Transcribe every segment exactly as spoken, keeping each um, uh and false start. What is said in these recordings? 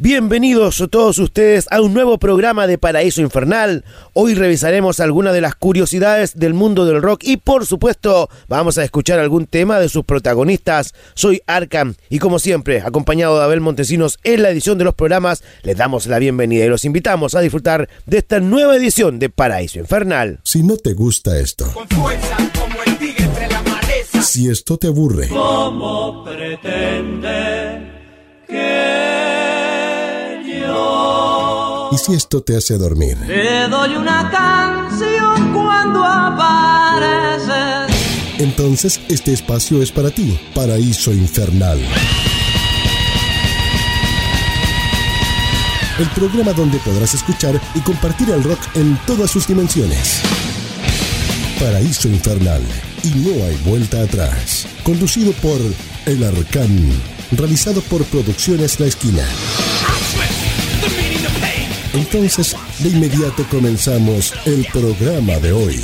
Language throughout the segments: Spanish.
Bienvenidos todos ustedes a un nuevo programa de Paraíso Infernal. Hoy revisaremos algunas de las curiosidades del mundo del rock y por supuesto vamos a escuchar algún tema de sus protagonistas. Soy Arkham y como siempre, acompañado de Abel Montesinos en la edición de los programas, les damos la bienvenida y los invitamos a disfrutar de esta nueva edición de Paraíso Infernal. Si no te gusta esto, con fuerza como el tigre entre la maleza, si esto te aburre, ¿cómo pretende que y si esto te hace dormir? te doy una canción cuando apareces? Entonces este espacio es para ti, Paraíso Infernal. El programa donde podrás escuchar y compartir el rock en todas sus dimensiones. Paraíso Infernal, y no hay vuelta atrás. Conducido por El Arcán, realizado por Producciones La Esquina. Entonces, de inmediato comenzamos el programa de hoy.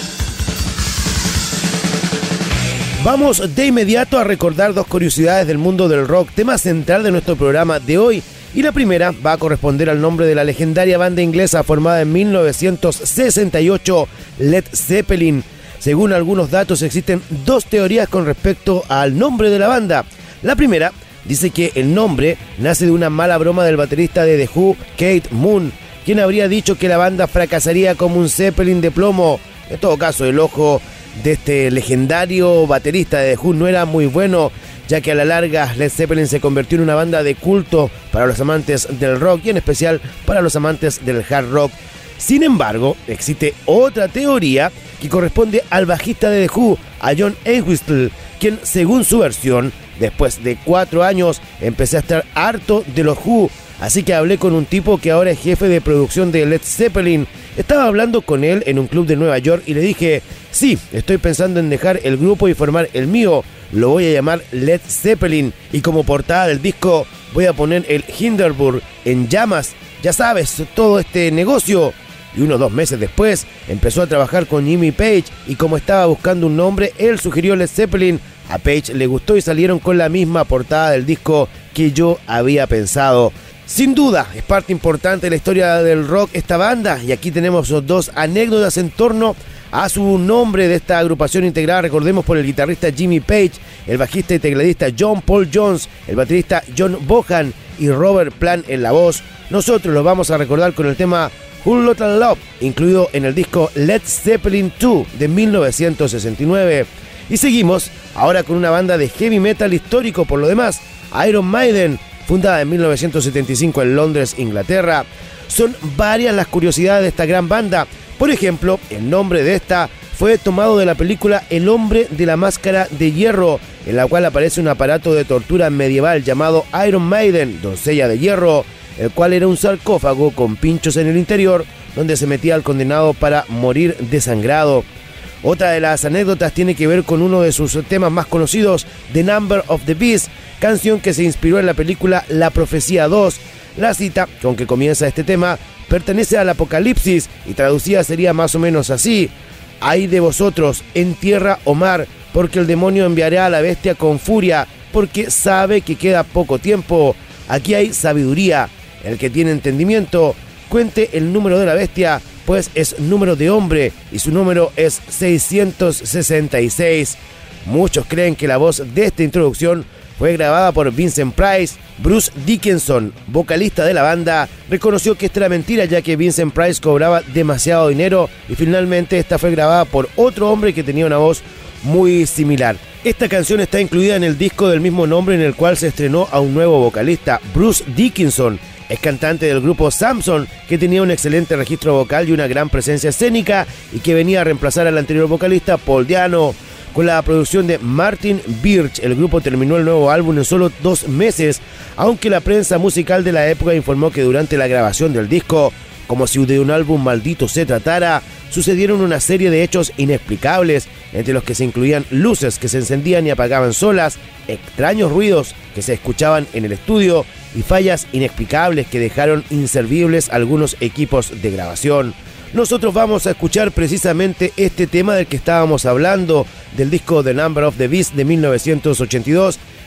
Vamos de inmediato a recordar dos curiosidades del mundo del rock, tema central de nuestro programa de hoy. Y la primera va a corresponder al nombre de la legendaria banda inglesa formada en mil novecientos sesenta y ocho, Led Zeppelin. Según algunos datos, existen dos teorías con respecto al nombre de la banda. La primera dice que el nombre nace de una mala broma del baterista de The Who, Keith Moon, quien habría dicho que la banda fracasaría como un Zeppelin de plomo. En todo caso, el ojo de este legendario baterista de The Who no era muy bueno, ya que a la larga Led Zeppelin se convirtió en una banda de culto para los amantes del rock y en especial para los amantes del hard rock. Sin embargo, existe otra teoría que corresponde al bajista de The Who, a John Entwistle, quien, según su versión, después de cuatro años empecé a estar harto de los Who, así que hablé con un tipo que ahora es jefe de producción de Led Zeppelin. Estaba hablando con él en un club de Nueva York y le dije, sí, estoy pensando en dejar el grupo y formar el mío, lo voy a llamar Led Zeppelin y como portada del disco voy a poner el Hindenburg en llamas, ya sabes, todo este negocio. Y unos dos meses después empezó a trabajar con Jimmy Page y como estaba buscando un nombre, él sugirió Led Zeppelin. A Page le gustó y salieron con la misma portada del disco que yo había pensado. Sin duda, es parte importante de la historia del rock esta banda y aquí tenemos dos anécdotas en torno a su nombre de esta agrupación integrada, recordemos, por el guitarrista Jimmy Page, el bajista y tecladista John Paul Jones, el baterista John Bonham y Robert Plant en la voz. Nosotros los vamos a recordar con el tema Whole Lotta Love, incluido en el disco Led Zeppelin dos de mil novecientos sesenta y nueve. Y seguimos ahora con una banda de heavy metal histórico por lo demás, Iron Maiden, fundada en mil novecientos setenta y cinco en Londres, Inglaterra. Son varias las curiosidades de esta gran banda. Por ejemplo, el nombre de esta fue tomado de la película El hombre de la máscara de hierro, en la cual aparece un aparato de tortura medieval llamado Iron Maiden, doncella de hierro, el cual era un sarcófago con pinchos en el interior, donde se metía al condenado para morir desangrado. Otra de las anécdotas tiene que ver con uno de sus temas más conocidos, The Number of the Beast, canción que se inspiró en la película La Profecía dos. La cita con que comienza este tema pertenece al Apocalipsis y traducida sería más o menos así: «Ay de vosotros, en tierra o mar, porque el demonio enviará a la bestia con furia, porque sabe que queda poco tiempo. Aquí hay sabiduría. El que tiene entendimiento, cuente el número de la bestia, pues es número de hombre y su número es seiscientos sesenta y seis. Muchos creen que la voz de esta introducción fue grabada por Vincent Price. Bruce Dickinson, vocalista de la banda, reconoció que esta era mentira, ya que Vincent Price cobraba demasiado dinero y finalmente esta fue grabada por otro hombre que tenía una voz muy similar. Esta canción está incluida en el disco del mismo nombre, en el cual se estrenó a un nuevo vocalista. Bruce Dickinson es cantante del grupo Samson, que tenía un excelente registro vocal y una gran presencia escénica y que venía a reemplazar al anterior vocalista Paul Diano. Con la producción de Martin Birch, el grupo terminó el nuevo álbum en solo dos meses, aunque la prensa musical de la época informó que durante la grabación del disco, como si de un álbum maldito se tratara, sucedieron una serie de hechos inexplicables, entre los que se incluían luces que se encendían y apagaban solas, extraños ruidos que se escuchaban en el estudio y fallas inexplicables que dejaron inservibles algunos equipos de grabación. Nosotros vamos a escuchar precisamente este tema del que estábamos hablando, del disco The Number of the Beast de mil novecientos ochenta y dos,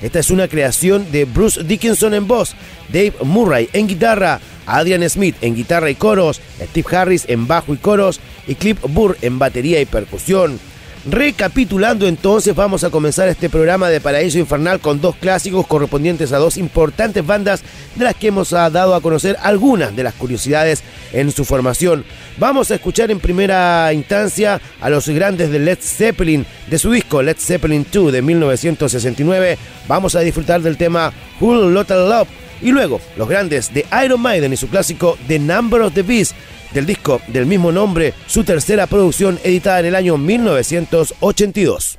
Esta es una creación de Bruce Dickinson en voz, Dave Murray en guitarra, Adrian Smith en guitarra y coros, Steve Harris en bajo y coros y Cliff Burr en batería y percusión. Recapitulando entonces, vamos a comenzar este programa de Paraíso Infernal con dos clásicos correspondientes a dos importantes bandas de las que hemos dado a conocer algunas de las curiosidades en su formación. Vamos a escuchar en primera instancia a los grandes de Led Zeppelin, de su disco Led Zeppelin dos de mil novecientos sesenta y nueve. Vamos a disfrutar del tema Whole Lotta Love y luego los grandes de Iron Maiden y su clásico The Number of the Beast, del disco del mismo nombre, su tercera producción editada en el año mil novecientos ochenta y dos.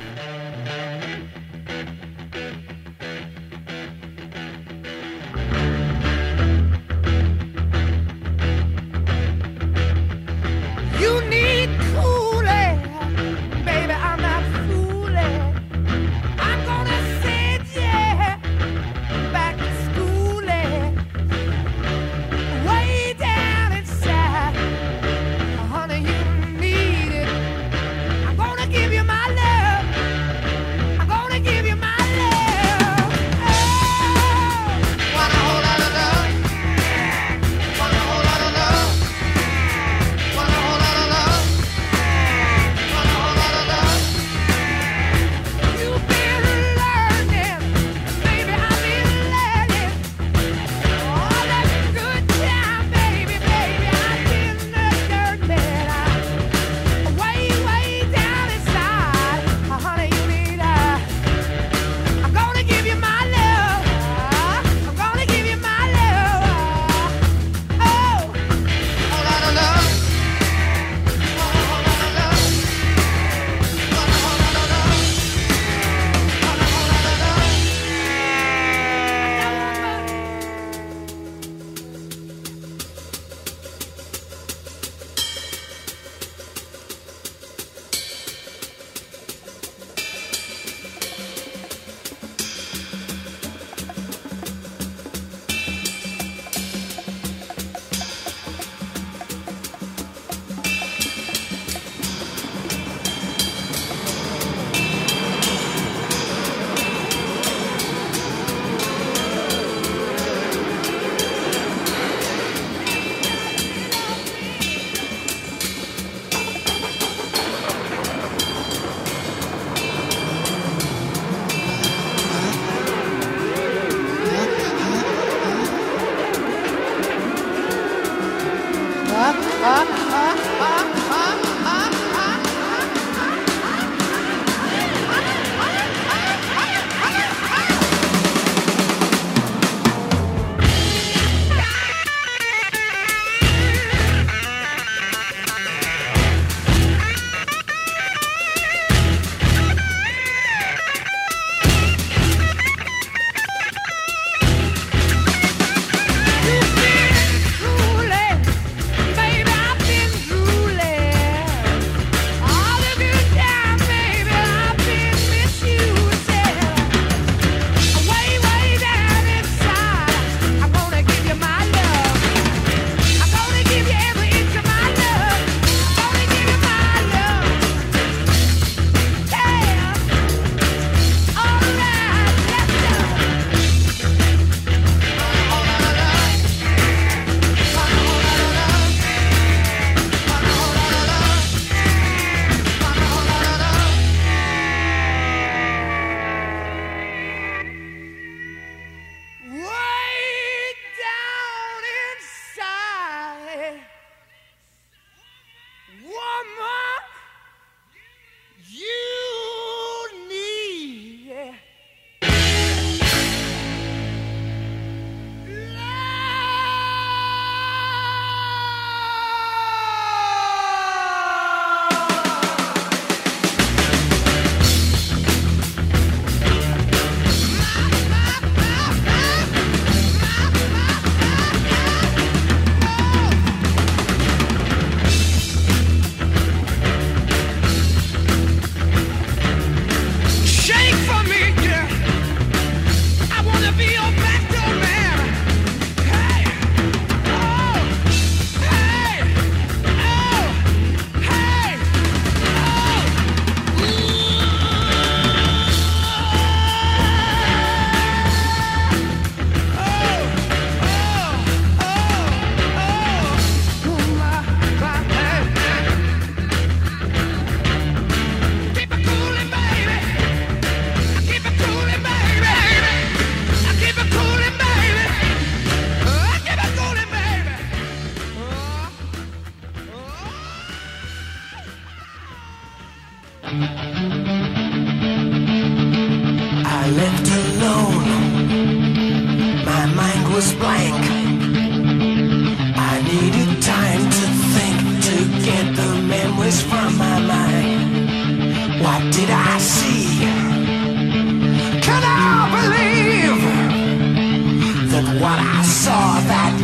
Baby,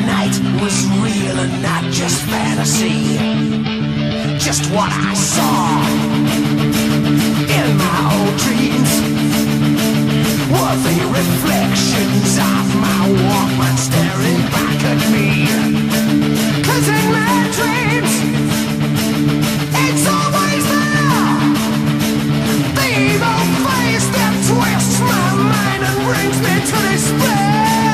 night was real and not just fantasy. Just what I saw in my old dreams were the reflections of my Walkman staring back at me. 'Cause in my dreams, it's always there, the evil face that twists my mind and brings me to despair.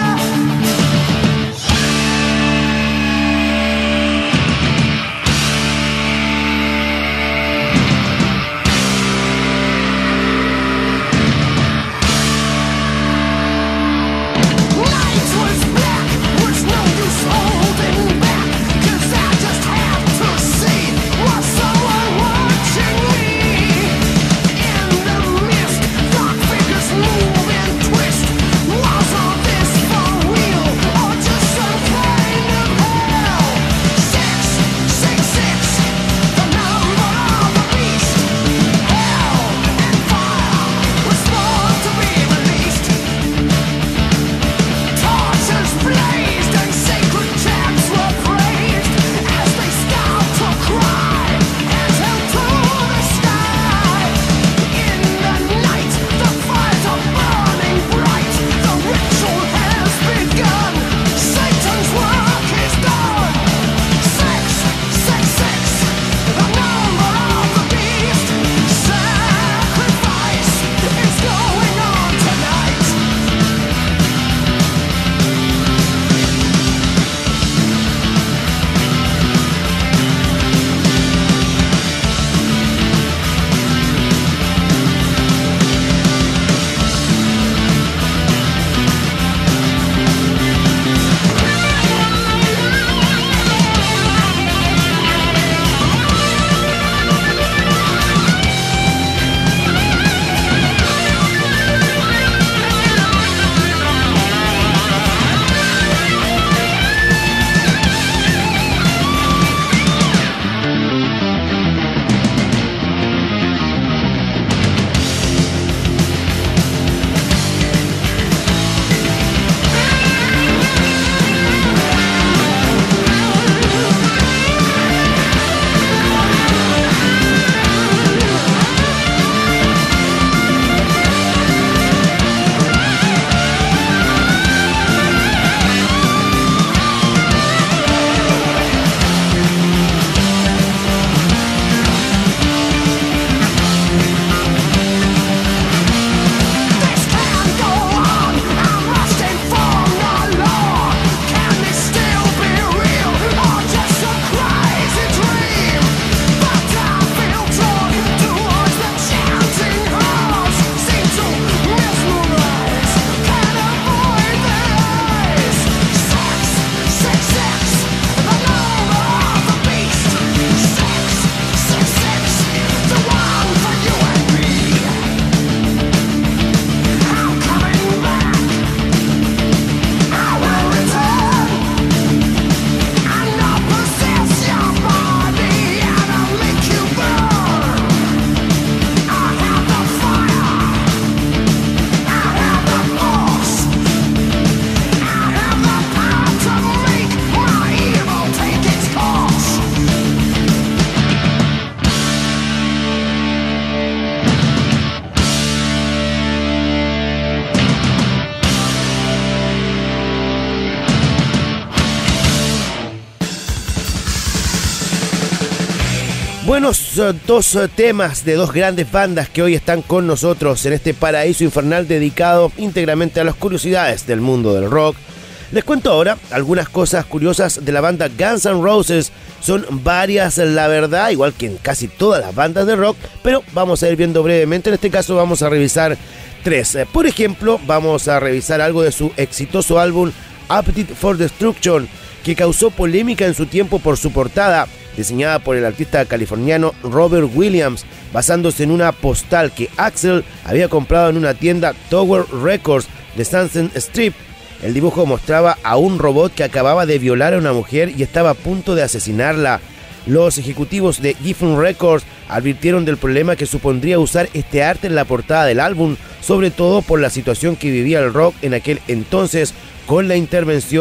Buenos uh, dos uh, temas de dos grandes bandas que hoy están con nosotros en este paraíso infernal dedicado íntegramente a las curiosidades del mundo del rock. Les cuento ahora algunas cosas curiosas de la banda Guns N' Roses. Son varias, la verdad, igual que en casi todas las bandas de rock, pero vamos a ir viendo brevemente. En este caso vamos a revisar tres. Por ejemplo, vamos a revisar algo de su exitoso álbum Appetite for Destruction, que causó polémica en su tiempo por su portada, diseñada por el artista californiano Robert Williams, basándose en una postal que Axl había comprado en una tienda Tower Records de Sunset Strip. El dibujo mostraba a un robot que acababa de violar a una mujer y estaba a punto de asesinarla. Los ejecutivos de Geffen Records advirtieron del problema que supondría usar este arte en la portada del álbum, sobre todo por la situación que vivía el rock en aquel entonces, con la intervención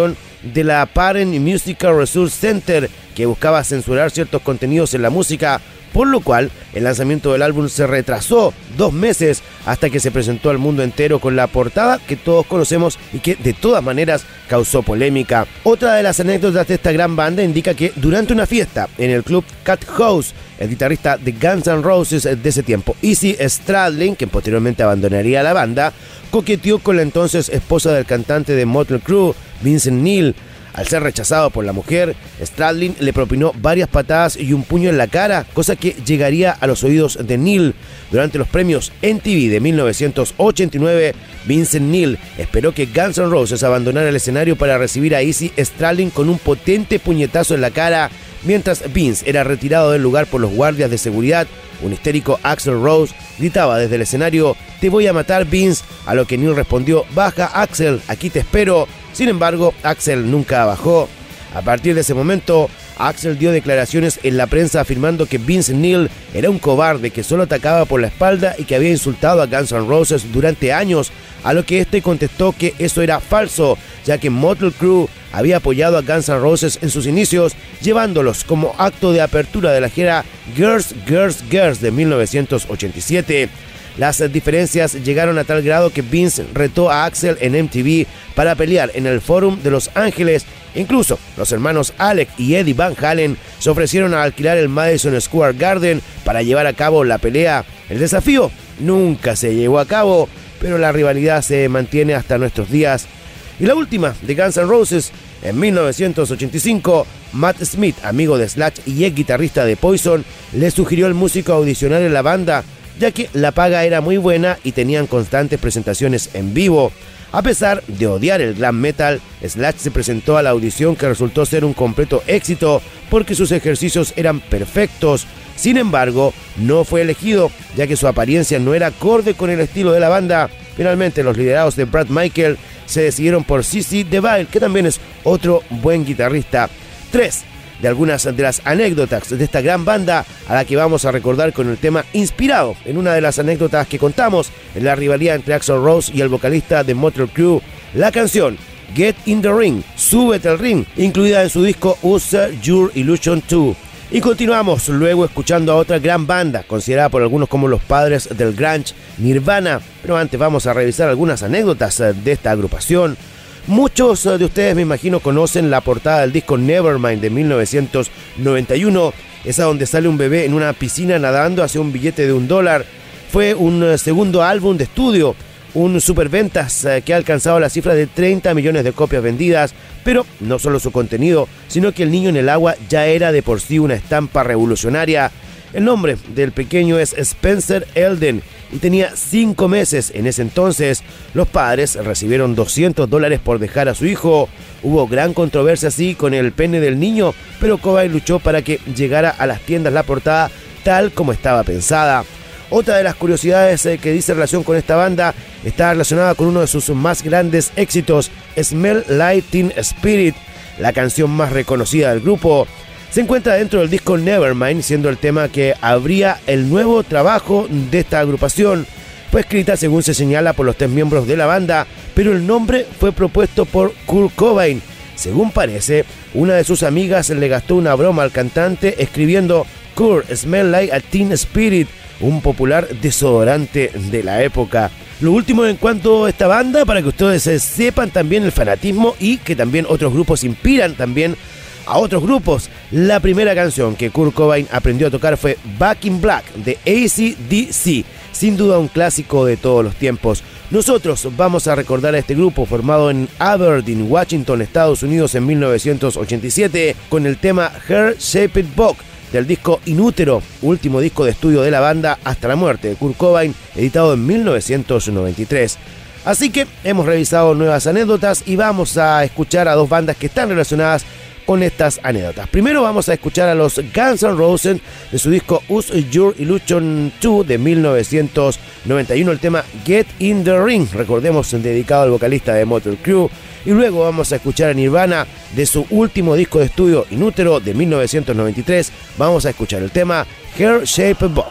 de la Parent Musical Resource Center, que buscaba censurar ciertos contenidos en la música, por lo cual el lanzamiento del álbum se retrasó dos meses hasta que se presentó al mundo entero con la portada que todos conocemos y que de todas maneras causó polémica. Otra de las anécdotas de esta gran banda indica que durante una fiesta en el club Cat House, el guitarrista de Guns N' Roses de ese tiempo, Izzy Stradlin, que posteriormente abandonaría la banda, coqueteó con la entonces esposa del cantante de Motley Crue, Vincent Neil. Al ser rechazado por la mujer, Stradlin le propinó varias patadas y un puño en la cara, cosa que llegaría a los oídos de Neil. Durante los premios M T V de mil novecientos ochenta y nueve, Vincent Neil esperó que Guns N' Roses abandonara el escenario para recibir a Izzy Stradlin con un potente puñetazo en la cara. Mientras Vince era retirado del lugar por los guardias de seguridad, un histérico Axl Rose gritaba desde el escenario: "Te voy a matar, Vince", a lo que Neil respondió: "Baja, Axl, aquí te espero". Sin embargo, Axl nunca bajó. A partir de ese momento, Axl dio declaraciones en la prensa afirmando que Vince Neil era un cobarde que solo atacaba por la espalda y que había insultado a Guns N' Roses durante años, a lo que este contestó que eso era falso, ya que Motley Crue había apoyado a Guns N' Roses en sus inicios, llevándolos como acto de apertura de la gira Girls, Girls, Girls de mil novecientos ochenta y siete. Las diferencias llegaron a tal grado que Vince retó a Axl en M T V para pelear en el Forum de Los Ángeles. Incluso los hermanos Alec y Eddie Van Halen se ofrecieron a alquilar el Madison Square Garden para llevar a cabo la pelea. El desafío nunca se llevó a cabo, pero la rivalidad se mantiene hasta nuestros días. Y la última de Guns N' Roses, en mil novecientos ochenta y cinco, Matt Smith, amigo de Slash y ex guitarrista de Poison, le sugirió al músico audicionar en la banda, ya que la paga era muy buena y tenían constantes presentaciones en vivo. A pesar de odiar el glam metal, Slash se presentó a la audición, que resultó ser un completo éxito porque sus ejercicios eran perfectos. Sin embargo, no fue elegido, ya que su apariencia no era acorde con el estilo de la banda. Finalmente, los liderados de Brad Michael se decidieron por C C DeVille, que también es otro buen guitarrista. Tres de algunas de las anécdotas de esta gran banda, a la que vamos a recordar con el tema inspirado en una de las anécdotas que contamos en la rivalidad entre Axl Rose y el vocalista de Motley Crue, la canción Get in the Ring, Súbete al Ring, incluida en su disco Use Your Illusion dos. Y continuamos luego escuchando a otra gran banda, considerada por algunos como los padres del grunge, Nirvana. Pero antes vamos a revisar algunas anécdotas de esta agrupación. Muchos de ustedes, me imagino, conocen la portada del disco Nevermind de mil novecientos noventa y uno, esa donde sale un bebé en una piscina nadando hacia un billete de un dólar. Fue un segundo álbum de estudio, un superventas que ha alcanzado la cifra de treinta millones de copias vendidas, pero no solo su contenido, sino que el niño en el agua ya era de por sí una estampa revolucionaria. El nombre del pequeño es Spencer Elden y tenía cinco meses en ese entonces. Los padres recibieron doscientos dólares por dejar a su hijo. Hubo gran controversia así con el pene del niño, pero Cobain luchó para que llegara a las tiendas la portada tal como estaba pensada. Otra de las curiosidades que dice relación con esta banda está relacionada con uno de sus más grandes éxitos, Smell Like Teen Spirit, la canción más reconocida del grupo. Se encuentra dentro del disco Nevermind, siendo el tema que abría el nuevo trabajo de esta agrupación. Fue escrita, según se señala, por los tres miembros de la banda, pero el nombre fue propuesto por Kurt Cobain. Según parece, una de sus amigas le gastó una broma al cantante escribiendo Kurt Smell Like a Teen Spirit, un popular desodorante de la época. Lo último en cuanto a esta banda, para que ustedes sepan también el fanatismo y que también otros grupos inspiran también a otros grupos. La primera canción que Kurt Cobain aprendió a tocar fue Back in Black de A C D C, sin duda un clásico de todos los tiempos. Nosotros vamos a recordar a este grupo formado en Aberdeen, Washington, Estados Unidos en mil novecientos ochenta y siete con el tema Heart Shaped Box del disco Inútero, último disco de estudio de la banda hasta la muerte de Kurt Cobain, editado en mil novecientos noventa y tres. Así que hemos revisado nuevas anécdotas y vamos a escuchar a dos bandas que están relacionadas con estas anécdotas. Primero vamos a escuchar a los Guns N' Roses de su disco Use Your Illusion dos de mil novecientos noventa y uno, el tema Get in the Ring, recordemos, dedicado al vocalista de Motley Crue. Y luego vamos a escuchar a Nirvana de su último disco de estudio Inútero de mil novecientos noventa y tres. Vamos a escuchar el tema Heart Shaped Box.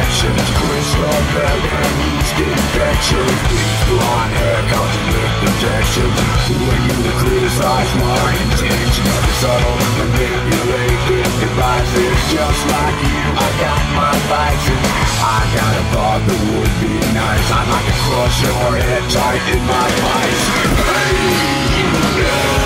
injections, crystal belly, yeast infections, bleach blonde hair, counting with injections. Who are you to criticize my intentions? Subtle, manipulated devices, just like you. I got my vices. I got a thought that would be nice. I'd like to crush your head tight in my vice. Hey,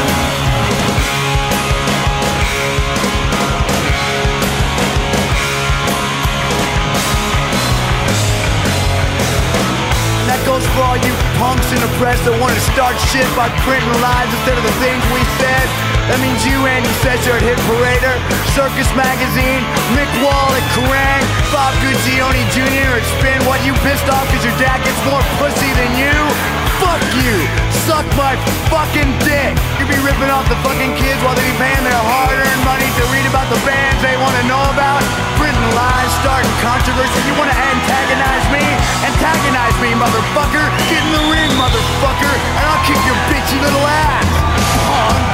that goes for all you punks in the press that want to start shit by printing lies instead of the things we said. That means you, Andy Sesser at Hit Parader, Circus Magazine, Mick Wall at Kerrang, Bob Guccione Junior at Spin. What, you pissed off because your dad gets more pussy than you? Fuck you! Suck my fucking dick! You be ripping off the fucking kids while they be paying their hard-earned money to read about the bands they want to know about? Printing lies, starting controversy. You want to antagonize me? Antagonize me, motherfucker! Get in the ring, motherfucker! And I'll kick your bitchy little ass! Punk!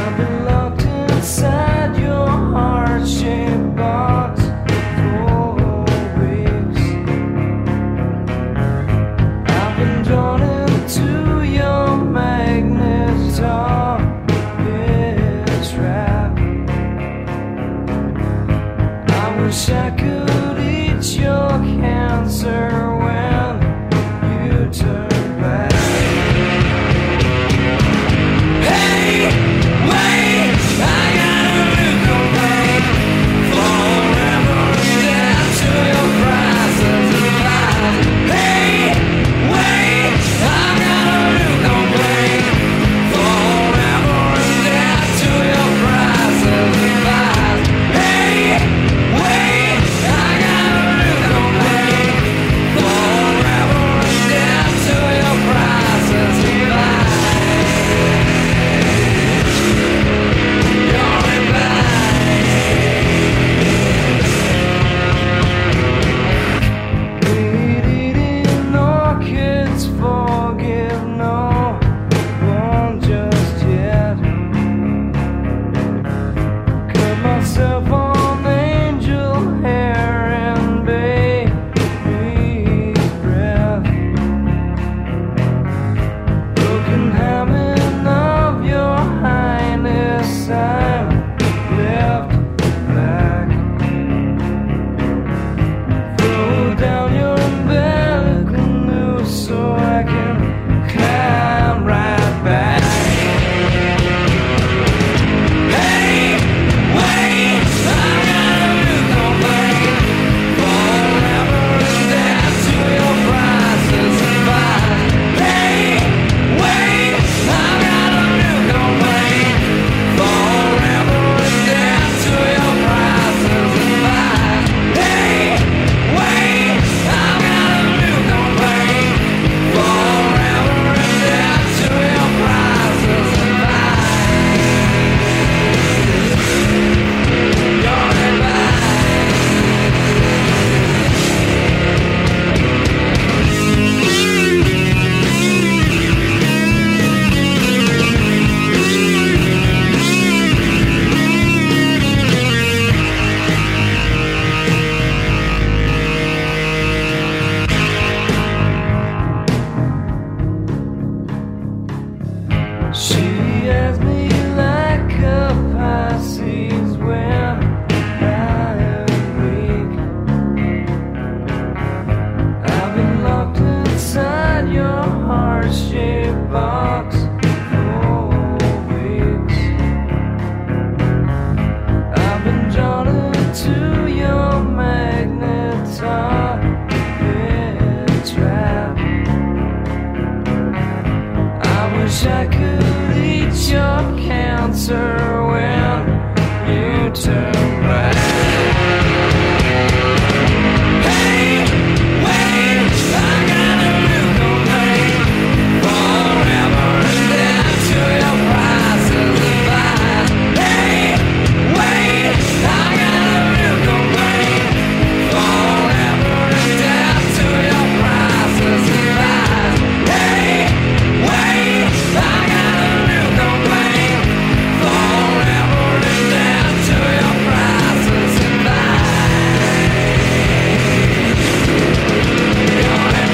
Inside your heart-shaped box for wish I could eat your cancer when you turn back. Hey, wait, I got a new domain. Forever and down to your prices of lies. Hey, wait, I got a new domain. Forever and down to your prices of lies. Hey, wait, I got a new domain. Forever and down to your prices of lies. You're in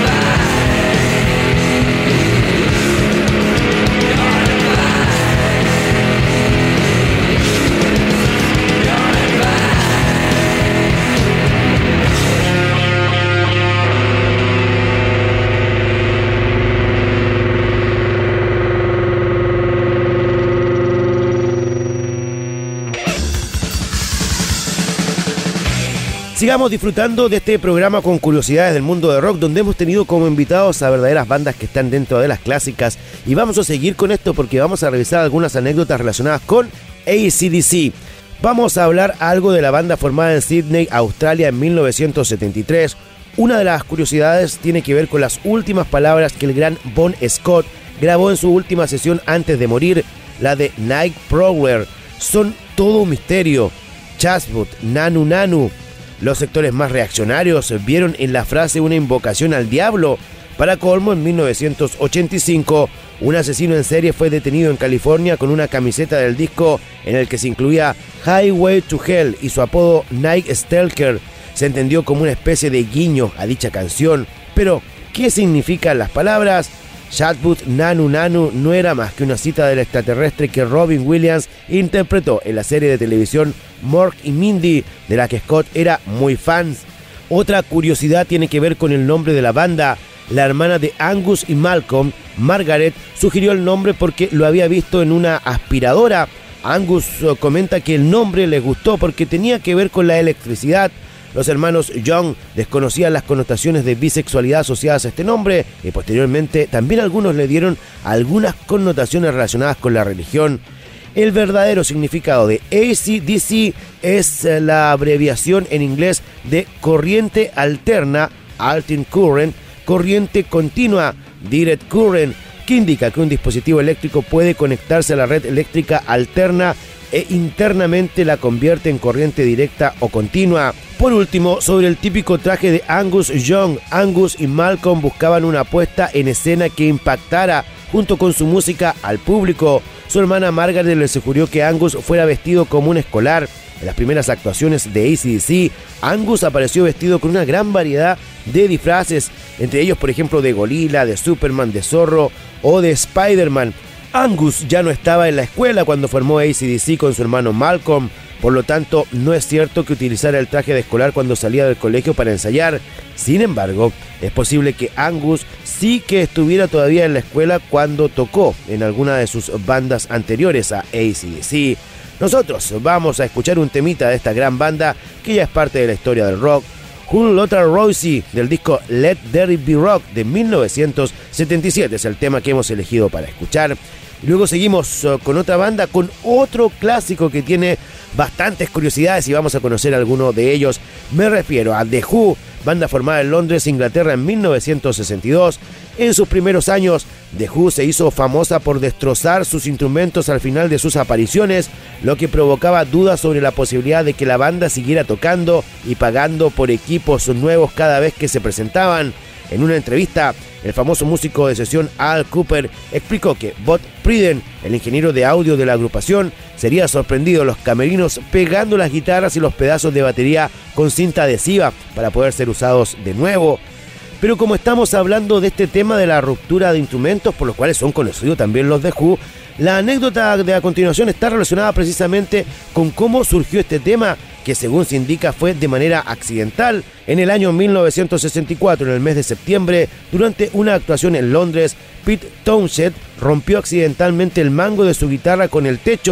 Sigamos disfrutando de este programa con curiosidades del mundo del rock, donde hemos tenido como invitados a verdaderas bandas que están dentro de las clásicas, y vamos a seguir con esto porque vamos a revisar algunas anécdotas relacionadas con A C D C. Vamos a hablar algo de la banda formada en Sydney, Australia en mil novecientos setenta y tres. Una de las curiosidades tiene que ver con las últimas palabras que el gran Bon Scott grabó en su última sesión antes de morir, la de Night Prowler. Son todo un misterio. Chasbut, Nanu Nanu. Los sectores más reaccionarios vieron en la frase una invocación al diablo. Para colmo, en mil novecientos ochenta y cinco, un asesino en serie fue detenido en California con una camiseta del disco en el que se incluía Highway to Hell y su apodo Night Stalker. Se entendió como una especie de guiño a dicha canción. Pero, ¿qué significan las palabras? Chasbut Nanu Nanu no era más que una cita del extraterrestre que Robin Williams interpretó en la serie de televisión Mork y Mindy, de la que Scott era muy fan. Otra curiosidad tiene que ver con el nombre de la banda. La hermana de Angus y Malcolm, Margaret, sugirió el nombre porque lo había visto en una aspiradora. Angus comenta que el nombre le gustó porque tenía que ver con la electricidad. Los hermanos Young desconocían las connotaciones de bisexualidad asociadas a este nombre y posteriormente también algunos le dieron algunas connotaciones relacionadas con la religión. El verdadero significado de A C D C es la abreviación en inglés de corriente alterna, altern current, corriente continua, direct current, que indica que un dispositivo eléctrico puede conectarse a la red eléctrica alterna e internamente la convierte en corriente directa o continua. Por último, sobre el típico traje de Angus Young, Angus y Malcolm buscaban una puesta en escena que impactara junto con su música al público. Su hermana Margaret le sugirió que Angus fuera vestido como un escolar. En las primeras actuaciones de A C D C, Angus apareció vestido con una gran variedad de disfraces, entre ellos por ejemplo de gorila, de Superman, de zorro o de Spider-Man. Angus ya no estaba en la escuela cuando formó A C D C con su hermano Malcolm, por lo tanto no es cierto que utilizara el traje de escolar cuando salía del colegio para ensayar. Sin embargo, es posible que Angus sí que estuviera todavía en la escuela cuando tocó en alguna de sus bandas anteriores a A C D C. Nosotros vamos a escuchar un temita de esta gran banda que ya es parte de la historia del rock, Hull Lothar Royce, del disco Let There Be Rock de mil novecientos setenta y siete, es el tema que hemos elegido para escuchar. Y luego seguimos uh, con otra banda, con otro clásico que tiene bastantes curiosidades y vamos a conocer alguno de ellos. Me refiero a The Who, banda formada en Londres, Inglaterra en mil novecientos sesenta y dos. En sus primeros años, The Who se hizo famosa por destrozar sus instrumentos al final de sus apariciones, lo que provocaba dudas sobre la posibilidad de que la banda siguiera tocando y pagando por equipos nuevos cada vez que se presentaban. En una entrevista, el famoso músico de sesión Al Cooper explicó que Bob Priden, el ingeniero de audio de la agrupación, sería sorprendido en los camerinos pegando las guitarras y los pedazos de batería con cinta adhesiva para poder ser usados de nuevo. Pero como estamos hablando de este tema de la ruptura de instrumentos, por los cuales son conocidos también los The Who, la anécdota de a continuación está relacionada precisamente con cómo surgió este tema, que según se indica fue de manera accidental. En el año mil novecientos sesenta y cuatro, en el mes de septiembre, durante una actuación en Londres, Pete Townshend rompió accidentalmente el mango de su guitarra con el techo.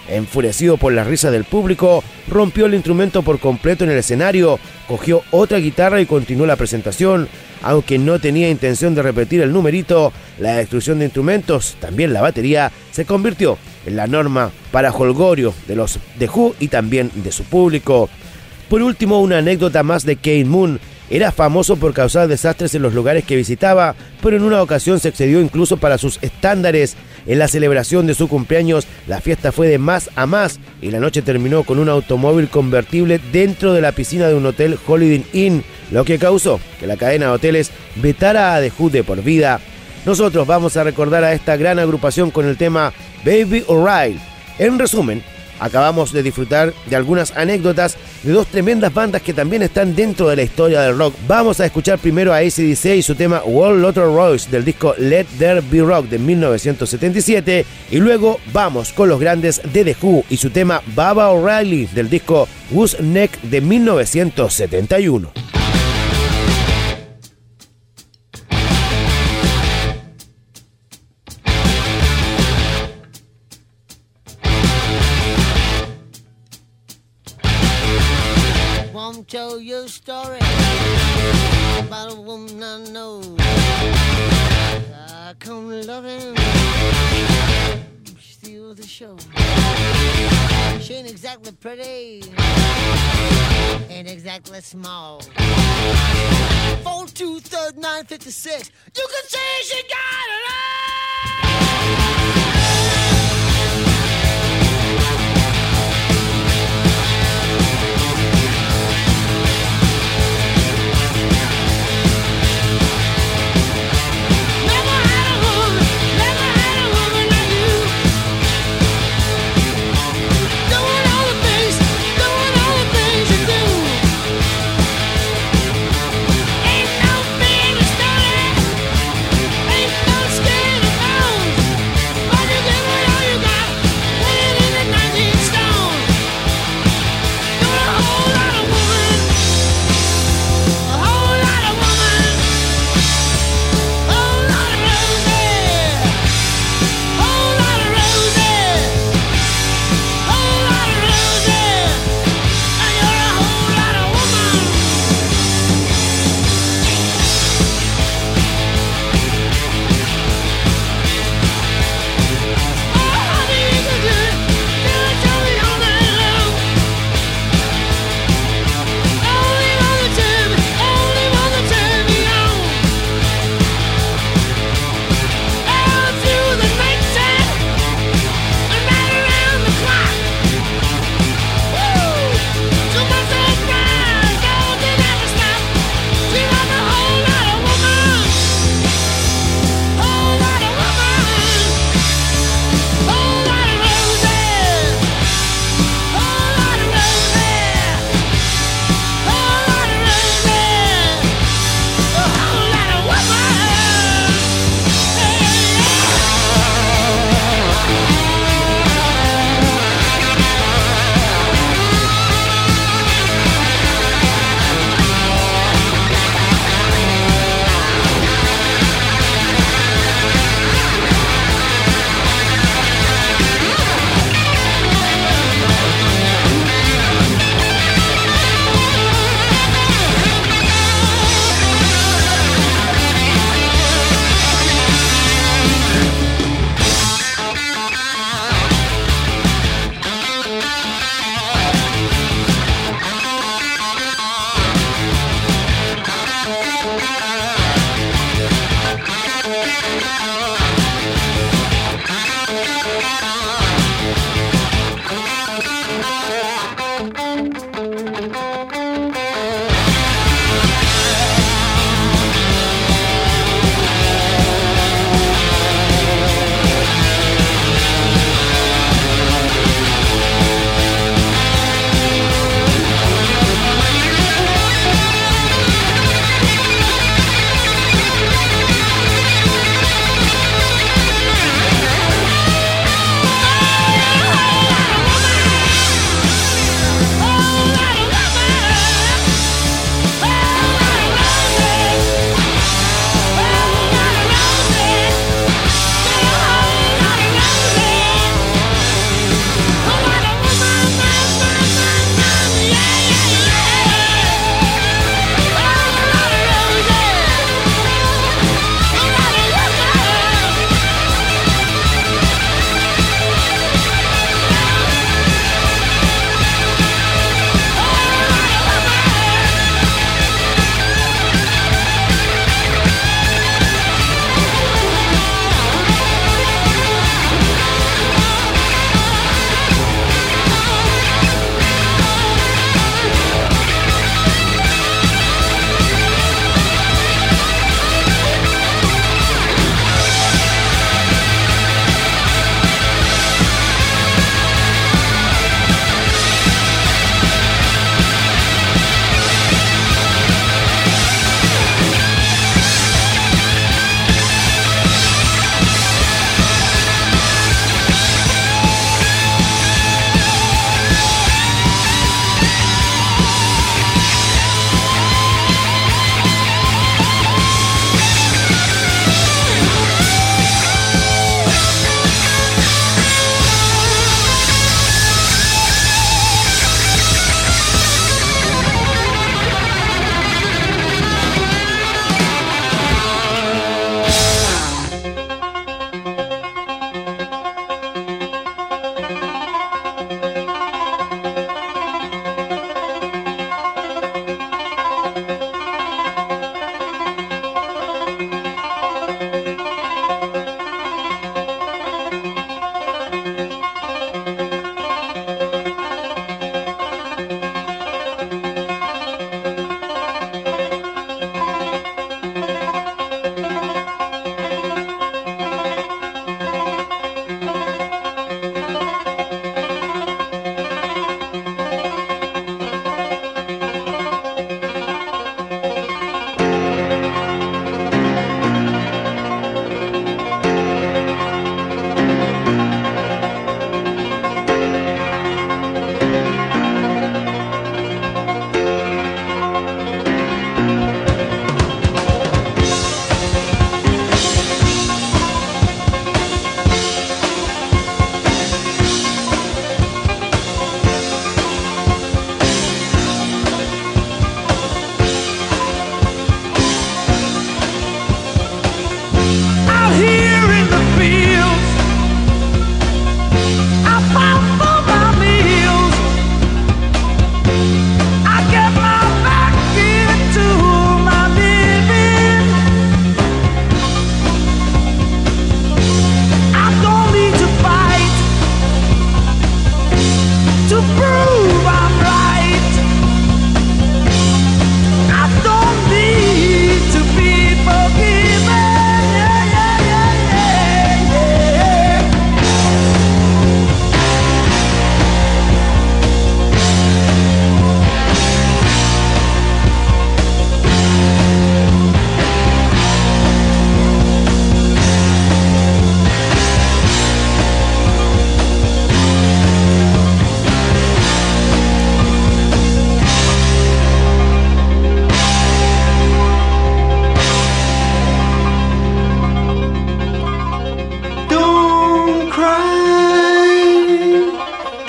enfurecido por las risas del público, rompió el instrumento por completo en el escenario, cogió otra guitarra y continuó la presentación. Aunque no tenía intención de repetir el numerito, la destrucción de instrumentos, también la batería, se convirtió en la norma para jolgorio de los The Who y también de su público. Por último, una anécdota más de Keith Moon. Era famoso por causar desastres en los lugares que visitaba, pero en una ocasión se excedió incluso para sus estándares. En la celebración de su cumpleaños, la fiesta fue de más a más y la noche terminó con un automóvil convertible dentro de la piscina de un hotel Holiday Inn, lo que causó que la cadena de hoteles vetara a The Who de por vida. Nosotros vamos a recordar a esta gran agrupación con el tema Baby O'Reilly. En resumen, acabamos de disfrutar de algunas anécdotas de dos tremendas bandas que también están dentro de la historia del rock. Vamos a escuchar primero a A C D C y su tema World Lottery Royce del disco Let There Be Rock de mil novecientos setenta y siete, y luego vamos con los grandes de The Who y su tema Baba O'Reilly del disco Who's Neck de mil novecientos setenta y uno. Tell your story about a woman I know. I come loving, steal the show. She ain't exactly pretty, ain't exactly small. Four two third nine fifty six. You can say she got it all.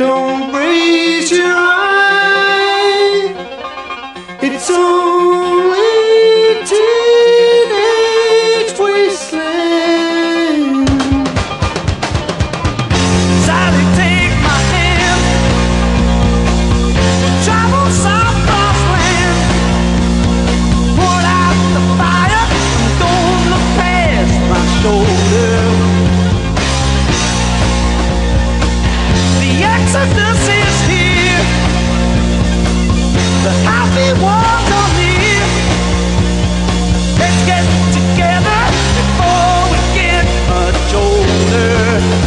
Don't raise your eye. It's only teenage wasteland. Sally, take my hand. Travel south across land. Put out the fire. Don't look past my shoulder. The exodus is here. The happy ones are near. Let's get together before we get much older.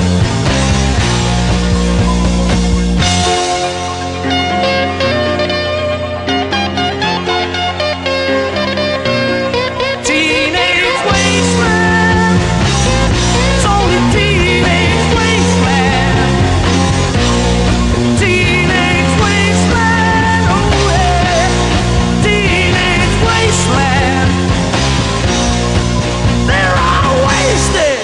Teenage wasteland. It's only teenage wasteland. Teenage wasteland. Oh yeah. Teenage wasteland. They're all wasted.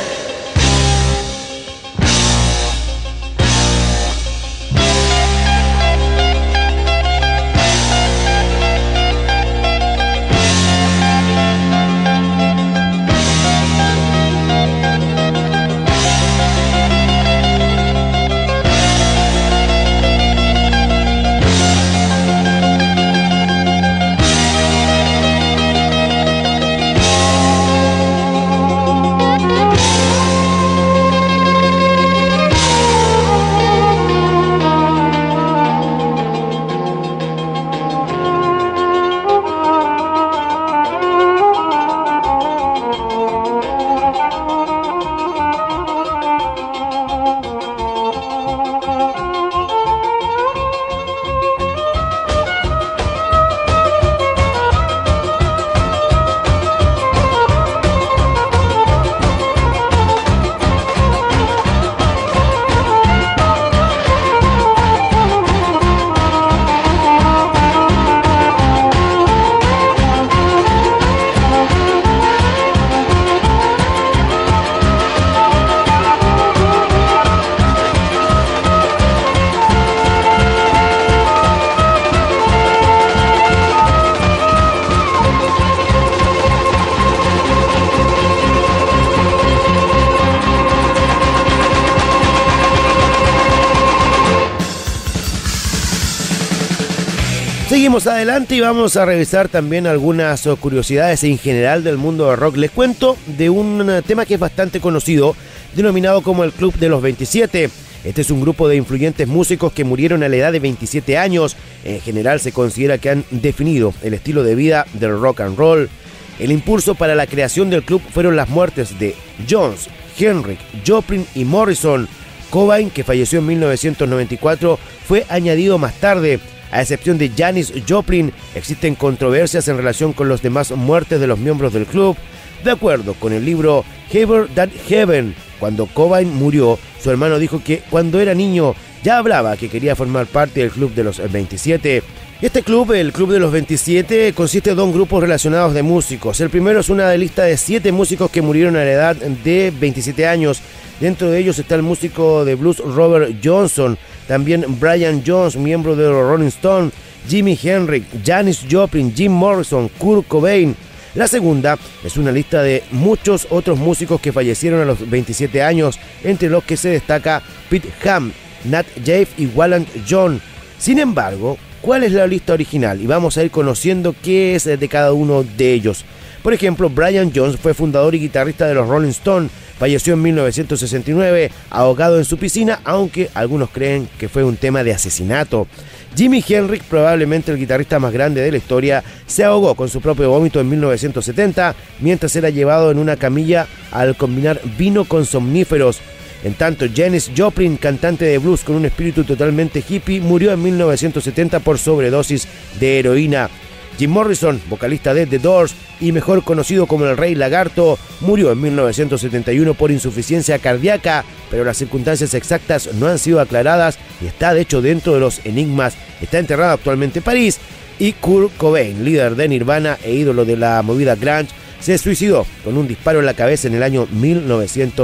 Seguimos adelante y vamos a revisar también algunas curiosidades en general del mundo del rock. Les cuento de un tema que es bastante conocido, denominado como el Club de los veintisiete. Este es un grupo de influyentes músicos que murieron a la edad de veintisiete años. En general se considera que han definido el estilo de vida del rock and roll. El impulso para la creación del club fueron las muertes de Jones, Henrik, Joplin y Morrison. Cobain, que falleció en mil novecientos noventa y cuatro, fue añadido más tarde. A excepción de Janis Joplin, existen controversias en relación con las demás muertes de los miembros del club. De acuerdo con el libro Heaven That Heaven, cuando Cobain murió, su hermano dijo que cuando era niño ya hablaba que quería formar parte del Club de los veintisiete. Este club, el Club de los veintisiete, consiste de dos grupos relacionados de músicos. El primero es una lista de siete músicos que murieron a la edad de veintisiete años. Dentro de ellos está el músico de blues Robert Johnson, también Brian Jones, miembro de los Rolling Stones, Jimi Hendrix, Janis Joplin, Jim Morrison, Kurt Cobain. La segunda es una lista de muchos otros músicos que fallecieron a los veintisiete años, entre los que se destaca Pete Ham, Nat Jave y Waylon John. Sin embargo, ¿cuál es la lista original? Y vamos a ir conociendo qué es de cada uno de ellos. Por ejemplo, Brian Jones fue fundador y guitarrista de los Rolling Stones. Falleció en mil novecientos sesenta y nueve, ahogado en su piscina, aunque algunos creen que fue un tema de asesinato. Jimi Hendrix, probablemente el guitarrista más grande de la historia, se ahogó con su propio vómito en mil novecientos setenta, mientras era llevado en una camilla al combinar vino con somníferos. En tanto, Janis Joplin, cantante de blues con un espíritu totalmente hippie, murió en mil novecientos setenta por sobredosis de heroína. Jim Morrison, vocalista de The Doors y mejor conocido como el Rey Lagarto, murió en mil novecientos setenta y uno por insuficiencia cardíaca, pero las circunstancias exactas no han sido aclaradas y está de hecho dentro de los enigmas. Está enterrado actualmente en París. Y Kurt Cobain, líder de Nirvana e ídolo de la movida grunge, se suicidó con un disparo en la cabeza en el año mil novecientos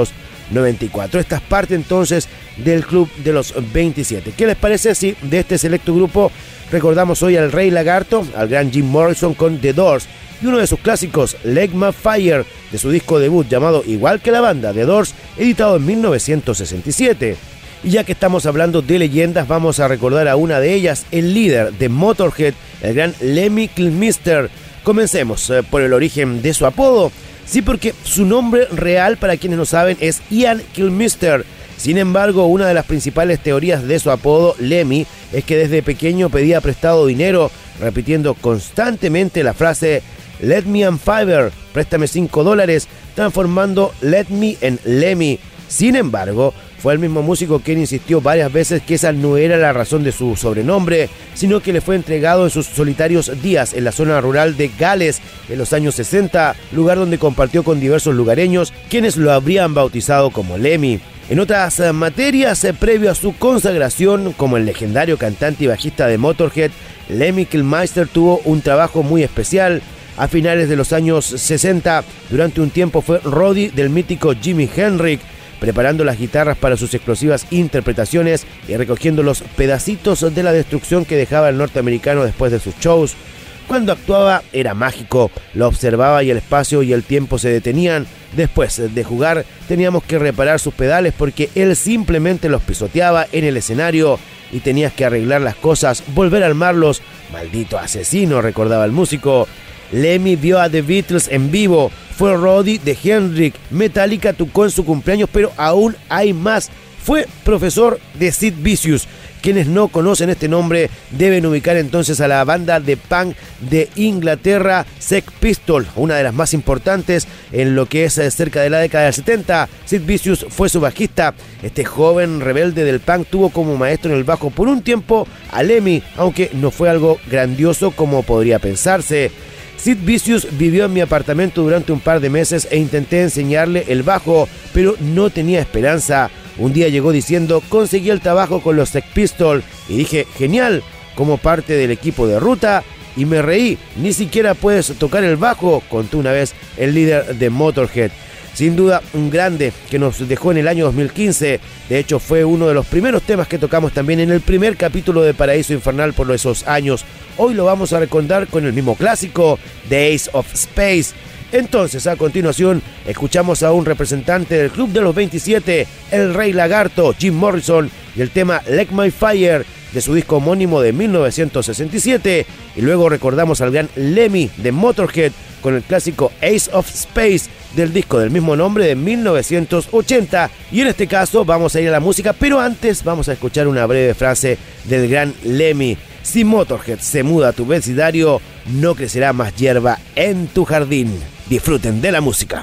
noventa y cuatro. Esta es parte entonces del Club de los veintisiete. ¿Qué les parece si de este selecto grupo recordamos hoy al Rey Lagarto, al gran Jim Morrison con The Doors y uno de sus clásicos, Light My Fire, de su disco debut llamado igual que la banda, The Doors, editado en mil novecientos sesenta y siete. Y ya que estamos hablando de leyendas, vamos a recordar a una de ellas, el líder de Motorhead, el gran Lemmy Kilmister. Comencemos eh, por el origen de su apodo. Sí, porque su nombre real, para quienes no saben, es Ian Kilmister. Sin embargo, una de las principales teorías de su apodo, Lemmy, es que desde pequeño pedía prestado dinero, repitiendo constantemente la frase Let me on five, préstame cinco dólares, transformando Let me en Lemmy. Sin embargo, fue el mismo músico quien insistió varias veces que esa no era la razón de su sobrenombre, sino que le fue entregado en sus solitarios días en la zona rural de Gales en los años sesenta, lugar donde compartió con diversos lugareños, quienes lo habrían bautizado como Lemmy. En otras materias, previo a su consagración como el legendario cantante y bajista de Motorhead, Lemmy Kilmister tuvo un trabajo muy especial. A finales de los años sesenta, durante un tiempo fue roadie del mítico Jimi Hendrix, preparando las guitarras para sus explosivas interpretaciones y recogiendo los pedacitos de la destrucción que dejaba el norteamericano después de sus shows. Cuando actuaba era mágico, lo observaba y el espacio y el tiempo se detenían. Después de jugar teníamos que reparar sus pedales porque él simplemente los pisoteaba en el escenario y tenías que arreglar las cosas, volver a armarlos. Maldito asesino, recordaba el músico. Lemmy vio a The Beatles en vivo, fue roadie de Hendrix, Metallica tocó en su cumpleaños, pero aún hay más. Fue profesor de Sid Vicious. Quienes no conocen este nombre deben ubicar entonces a la banda de punk de Inglaterra, Sex Pistols, una de las más importantes en lo que es cerca de la década del setenta. Sid Vicious fue su bajista. Este joven rebelde del punk tuvo como maestro en el bajo por un tiempo a Lemmy, aunque no fue algo grandioso como podría pensarse. Sid Vicious vivió en mi apartamento durante un par de meses e intenté enseñarle el bajo, pero no tenía esperanza. Un día llegó diciendo, conseguí el trabajo con los Sex Pistols, y dije, genial, como parte del equipo de ruta, y me reí, ni siquiera puedes tocar el bajo, contó una vez el líder de Motorhead. Sin duda, un grande que nos dejó en el año dos mil quince. De hecho, fue uno de los primeros temas que tocamos también en el primer capítulo de Paraíso Infernal por esos años. Hoy lo vamos a recordar con el mismo clásico, The Ace of Space. Entonces, a continuación, escuchamos a un representante del Club de los veintisiete, el Rey Lagarto, Jim Morrison, y el tema Light My Fire, de su disco homónimo de mil novecientos sesenta y siete, y luego recordamos al gran Lemmy de Motorhead con el clásico Ace of Space del disco del mismo nombre de mil novecientos ochenta, y en este caso vamos a ir a la música, pero antes vamos a escuchar una breve frase del gran Lemmy. Si Motorhead se muda a tu vecindario, no crecerá más hierba en tu jardín. Disfruten de la música.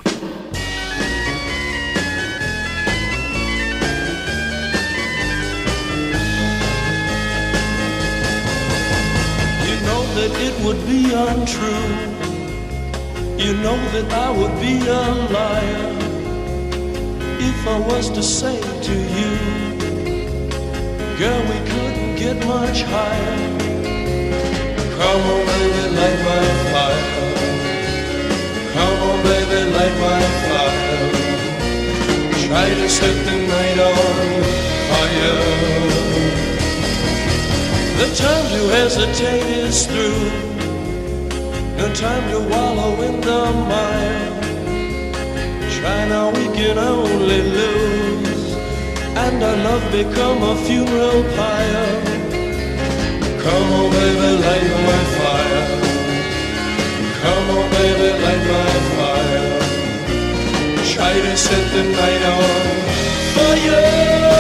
That it would be untrue. You know that I would be a liar if I was to say to you, girl, we couldn't get much higher. Come on, baby, light my fire. Come on, baby, light my fire. Try to set the night on fire. The time to hesitate is through. No time to wallow in the mire. Try now, we can only lose, and our love become a funeral pyre. Come on, baby, light my fire. Come on, baby, light my fire. Try to set the night on fire.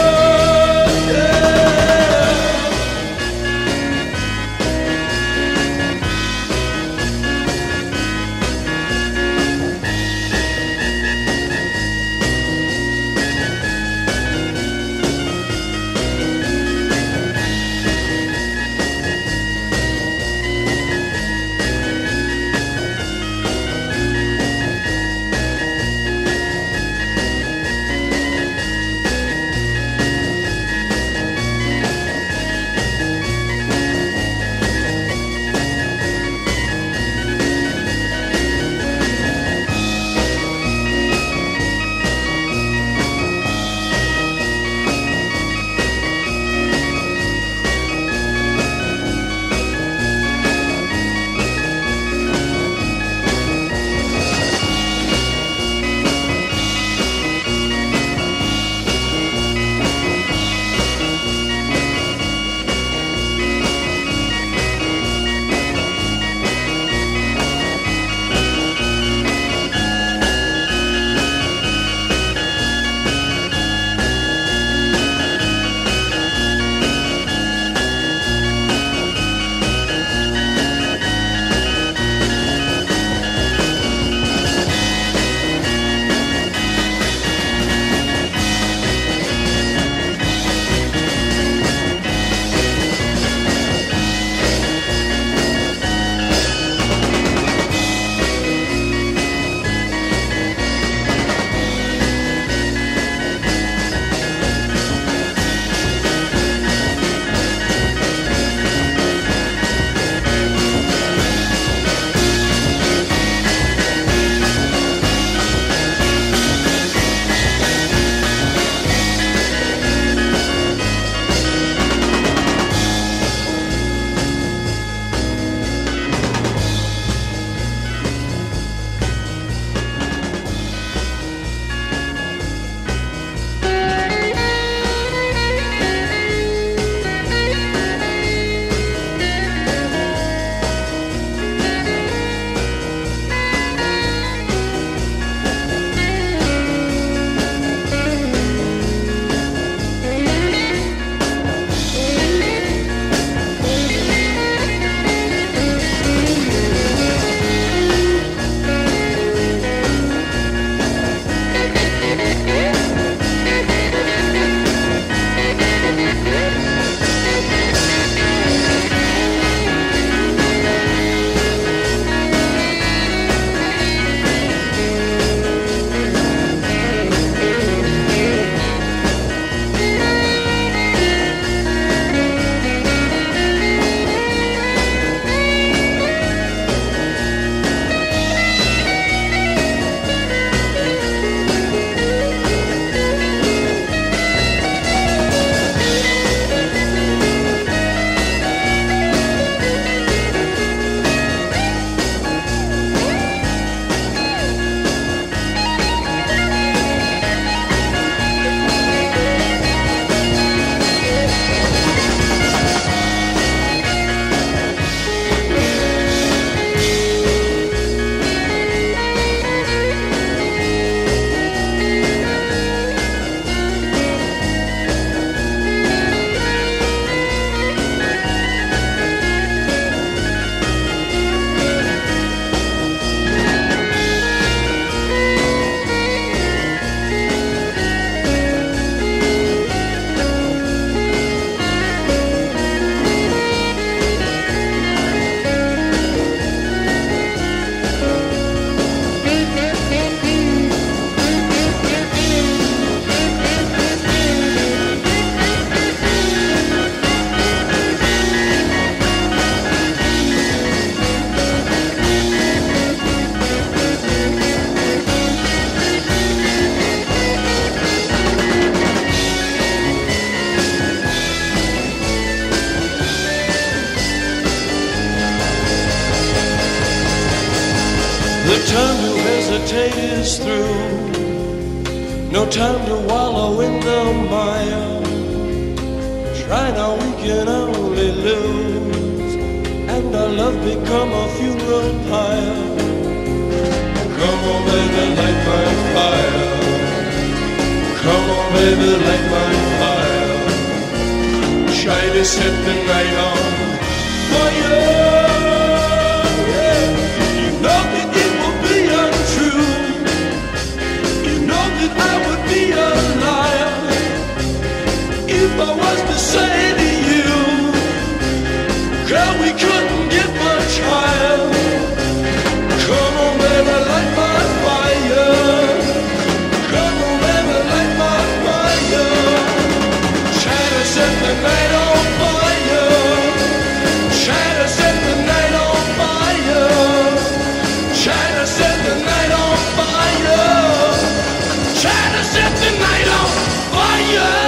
is through. No time to wallow in the mire. Try now, we can only lose, and our love become a funeral pyre. Come on, baby, light my fire. Come on, baby, light my fire. Try to set the night on fire. Yeah. You know that it will be untrue. You know that I would be a liar if I was to say to you, girl, we couldn't get much higher. Come on, baby, light my fire. Come on, baby, light my fire. Try to set the night on fire. Try to set the night on fire. Try to set the night on fire. Try to set the night on fire.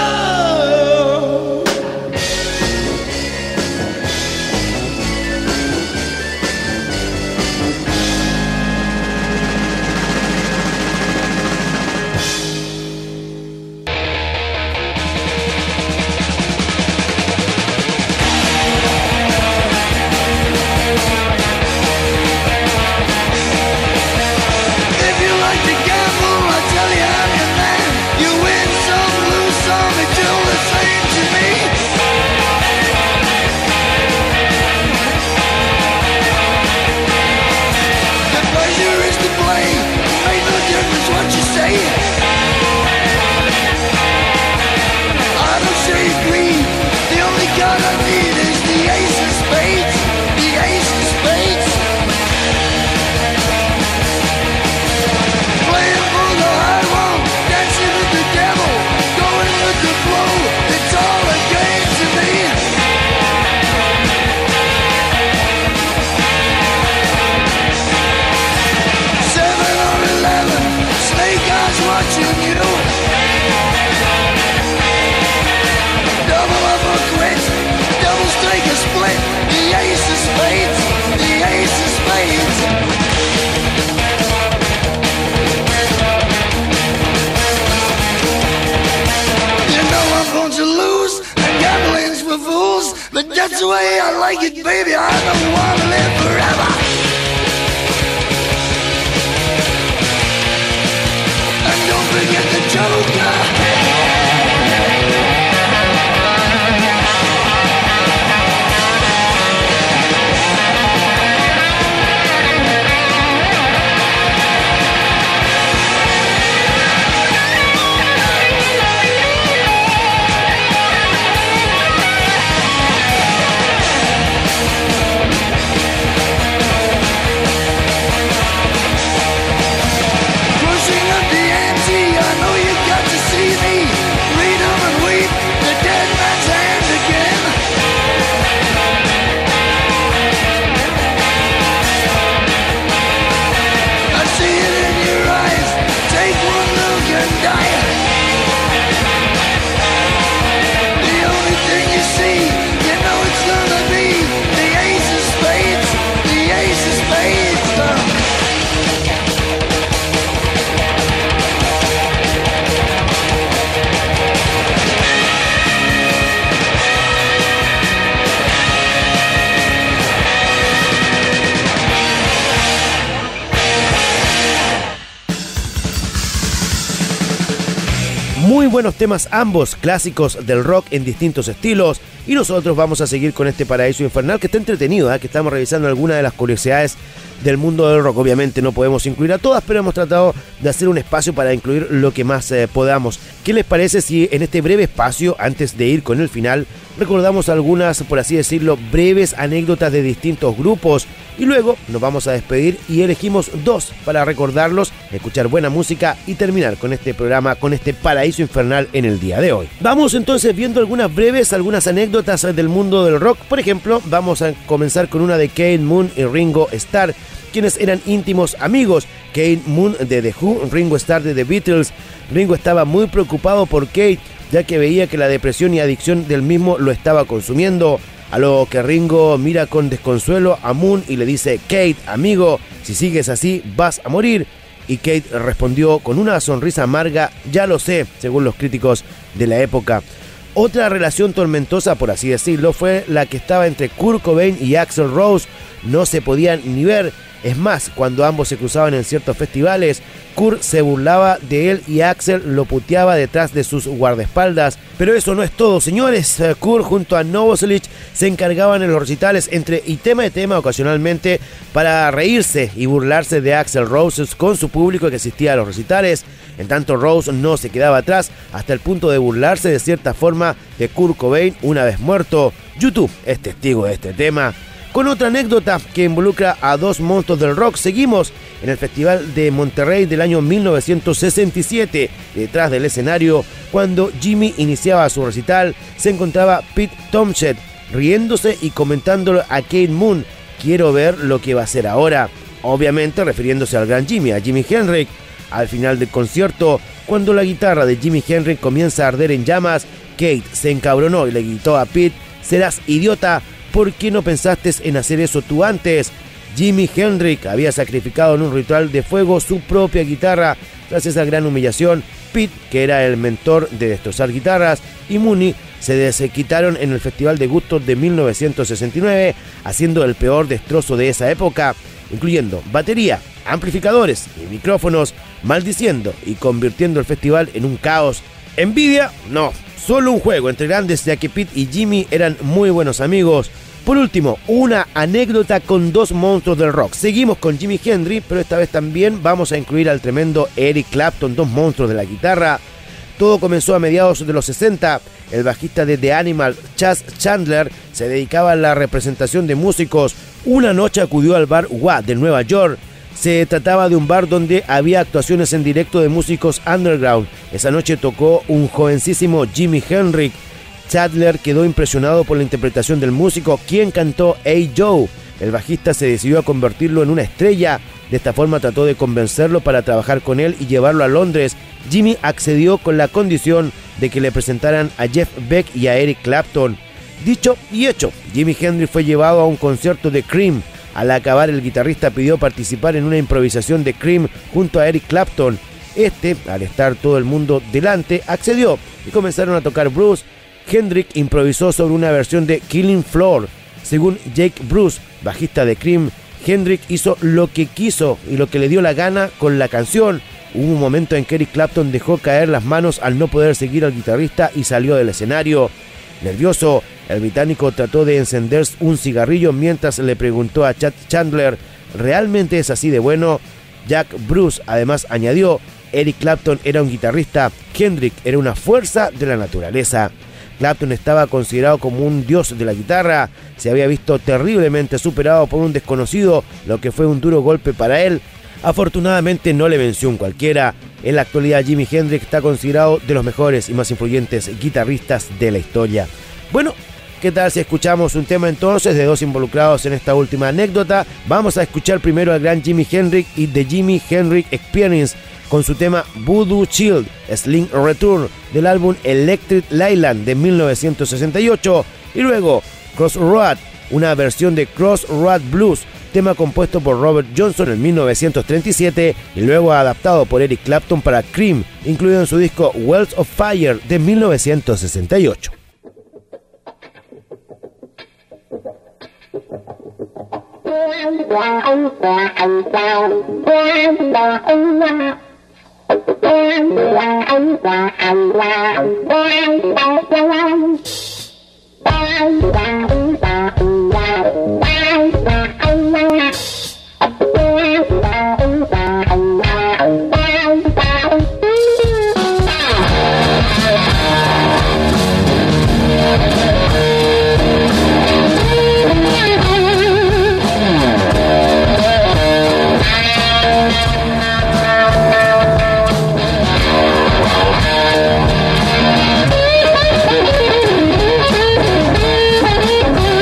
That's the way I like it, baby. I don't want to live forever. And don't forget the Joker. Muy buenos temas ambos, clásicos del rock en distintos estilos, y nosotros vamos a seguir con este Paraíso Infernal que está entretenido, ¿eh? que estamos revisando algunas de las curiosidades del mundo del rock. Obviamente no podemos incluir a todas, pero hemos tratado de hacer un espacio para incluir lo que más eh, podamos. ¿Qué les parece si en este breve espacio, antes de ir con el final, recordamos algunas, por así decirlo, breves anécdotas de distintos grupos, y luego nos vamos a despedir y elegimos dos para recordarlos, escuchar buena música y terminar con este programa, con este Paraíso Infernal en el día de hoy? Vamos entonces viendo algunas breves, algunas anécdotas del mundo del rock. Por ejemplo, vamos a comenzar con una de Keith Moon y Ringo Starr, quienes eran íntimos amigos. Keith Moon de The Who, Ringo Starr de The Beatles. Ringo estaba muy preocupado por Keith, ya que veía que la depresión y adicción del mismo lo estaba consumiendo, a lo que Ringo mira con desconsuelo a Moon y le dice: Keith, amigo, si sigues así vas a morir. y Kate respondió con una sonrisa amarga, ya lo sé, según los críticos de la época. Otra relación tormentosa, por así decirlo, fue la que estaba entre Kurt Cobain y Axl Rose. No se podían ni ver. Es más, cuando ambos se cruzaban en ciertos festivales, Kurt se burlaba de él y Axl lo puteaba detrás de sus guardaespaldas. Pero eso no es todo, señores. Kurt junto a Novoselic se encargaban en los recitales entre y tema y tema ocasionalmente para reírse y burlarse de Axl Rose con su público que asistía a los recitales. En tanto, Rose no se quedaba atrás hasta el punto de burlarse de cierta forma de Kurt Cobain una vez muerto. YouTube es testigo de este tema. Con otra anécdota que involucra a dos monstruos del rock, seguimos en el Festival de Monterrey del año mil novecientos sesenta y siete. Detrás del escenario, cuando Jimmy iniciaba su recital, se encontraba Pete Townshend riéndose y comentándolo a Kate Moon: quiero ver lo que va a hacer ahora. Obviamente refiriéndose al gran Jimmy, a Jimi Hendrix. Al final del concierto, cuando la guitarra de Jimi Hendrix comienza a arder en llamas, Kate se encabronó y le gritó a Pete: serás idiota, ¿por qué no pensaste en hacer eso tú antes? Jimi Hendrix había sacrificado en un ritual de fuego su propia guitarra. Tras esa gran humillación, Pete, que era el mentor de destrozar guitarras, y Mooney se desquitaron en el Festival de Gustos de mil novecientos sesenta y nueve, haciendo el peor destrozo de esa época, incluyendo batería, amplificadores y micrófonos, maldiciendo y convirtiendo el festival en un caos. ¿Envidia? No, solo un juego entre grandes, ya que Pete y Jimmy eran muy buenos amigos. Por último, una anécdota con dos monstruos del rock. Seguimos con Jimi Hendrix, pero esta vez también vamos a incluir al tremendo Eric Clapton, dos monstruos de la guitarra. Todo comenzó a mediados de los sesenta. El bajista de The Animals, Chas Chandler, se dedicaba a la representación de músicos. Una noche acudió al bar Wha de Nueva York. Se trataba de un bar donde había actuaciones en directo de músicos underground. Esa noche tocó un jovencísimo Jimi Hendrix. Chandler quedó impresionado por la interpretación del músico, quien cantó Hey Joe. El bajista se decidió a convertirlo en una estrella. De esta forma trató de convencerlo para trabajar con él y llevarlo a Londres. Jimmy accedió con la condición de que le presentaran a Jeff Beck y a Eric Clapton. Dicho y hecho, Jimi Hendrix fue llevado a un concierto de Cream. Al acabar, el guitarrista pidió participar en una improvisación de Cream junto a Eric Clapton. Este, al estar todo el mundo delante, accedió y comenzaron a tocar blues. Hendrix improvisó sobre una versión de Killing Floor. Según Jake Bruce, bajista de Cream, Hendrix hizo lo que quiso y lo que le dio la gana con la canción. Hubo un momento en que Eric Clapton dejó caer las manos al no poder seguir al guitarrista y salió del escenario. Nervioso, el británico trató de encender un cigarrillo mientras le preguntó a Chad Chandler: ¿realmente es así de bueno? Jack Bruce además añadió: Eric Clapton era un guitarrista, Hendrix era una fuerza de la naturaleza. Clapton estaba considerado como un dios de la guitarra. Se había visto terriblemente superado por un desconocido, lo que fue un duro golpe para él. Afortunadamente no le venció un cualquiera. En la actualidad, Jimi Hendrix está considerado de los mejores y más influyentes guitarristas de la historia. Bueno, ¿qué tal si escuchamos un tema entonces de dos involucrados en esta última anécdota? Vamos a escuchar primero al gran Jimi Hendrix y The Jimi Hendrix Experience con su tema Voodoo Child, Sling Return, del álbum Electric Lilac de mil novecientos sesenta y ocho, y luego Crossroad, una versión de Crossroad Blues, tema compuesto por Robert Johnson en mil novecientos treinta y siete y luego adaptado por Eric Clapton para Cream, incluido en su disco Wells of Fire de mil novecientos sesenta y ocho. Thank you.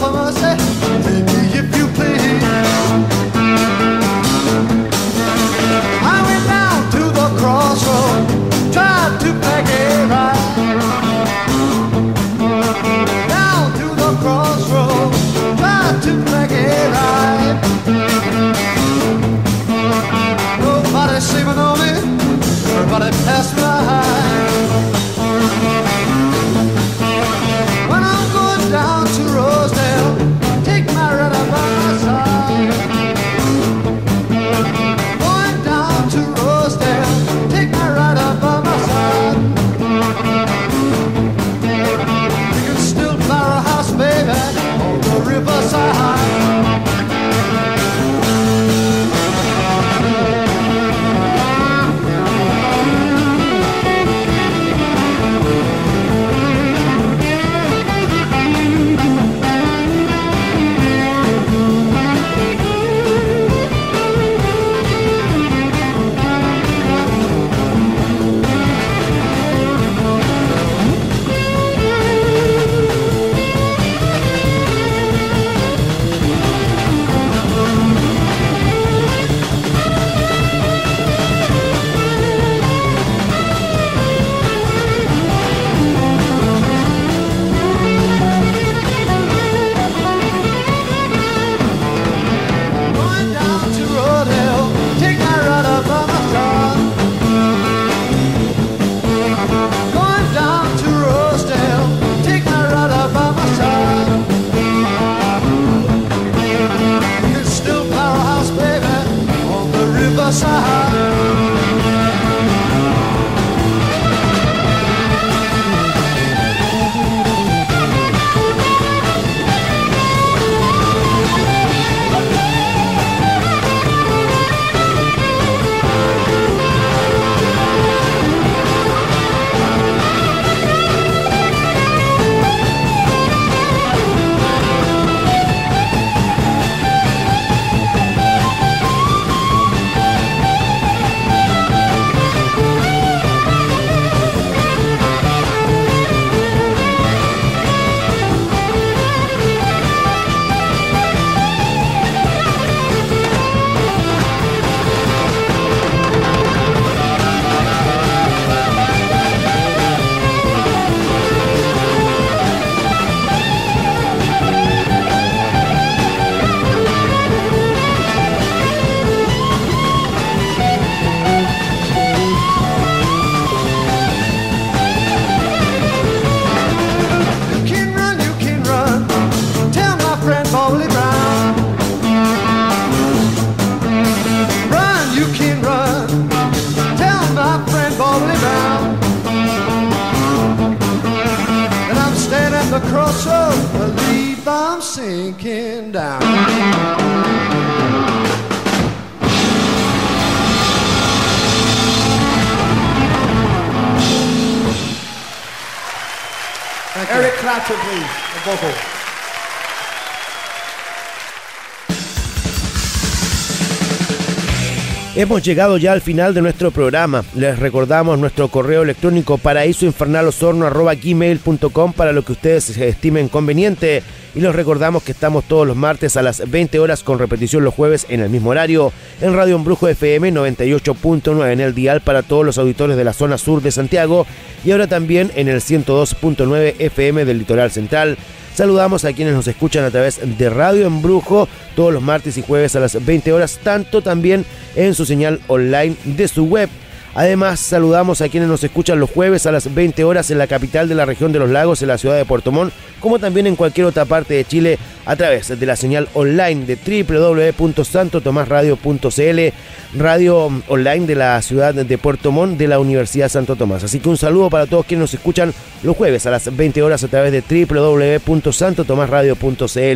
for mercy, take me if you please. I went down to the crossroad, tried to make it right. Down to the crossroad, tried to make it right. Nobody saving on me, everybody passed me high. When I'm going down to Rosedale, take my ride by my side. Going down to Rosedale, take my ride by my side. You can still fire a house, baby, on the riverside. Sinking down. Eric Clapton, please, a vocal. Hemos llegado ya al final de nuestro programa. Les recordamos nuestro correo electrónico paraísoinfernalosorno arroba gmail punto com para lo que ustedes estimen conveniente. Y les recordamos que estamos todos los martes a las veinte horas con repetición los jueves en el mismo horario en Radio Embrujo F M noventa y ocho punto nueve en el dial para todos los auditores de la zona sur de Santiago y ahora también en el ciento dos punto nueve F M del litoral central. Saludamos a quienes nos escuchan a través de Radio Embrujo todos los martes y jueves a las veinte horas, tanto también en su señal online de su web. Además, saludamos a quienes nos escuchan los jueves a las veinte horas en la capital de la región de los lagos, en la ciudad de Puerto Montt, como también en cualquier otra parte de Chile a través de la señal online de doble u doble u doble u punto santo tomás radio punto c l, radio online de la ciudad de Puerto Montt de la Universidad Santo Tomás. Así que un saludo para todos quienes nos escuchan los jueves a las veinte horas a través de doble u doble u doble u punto santo tomás radio punto c l.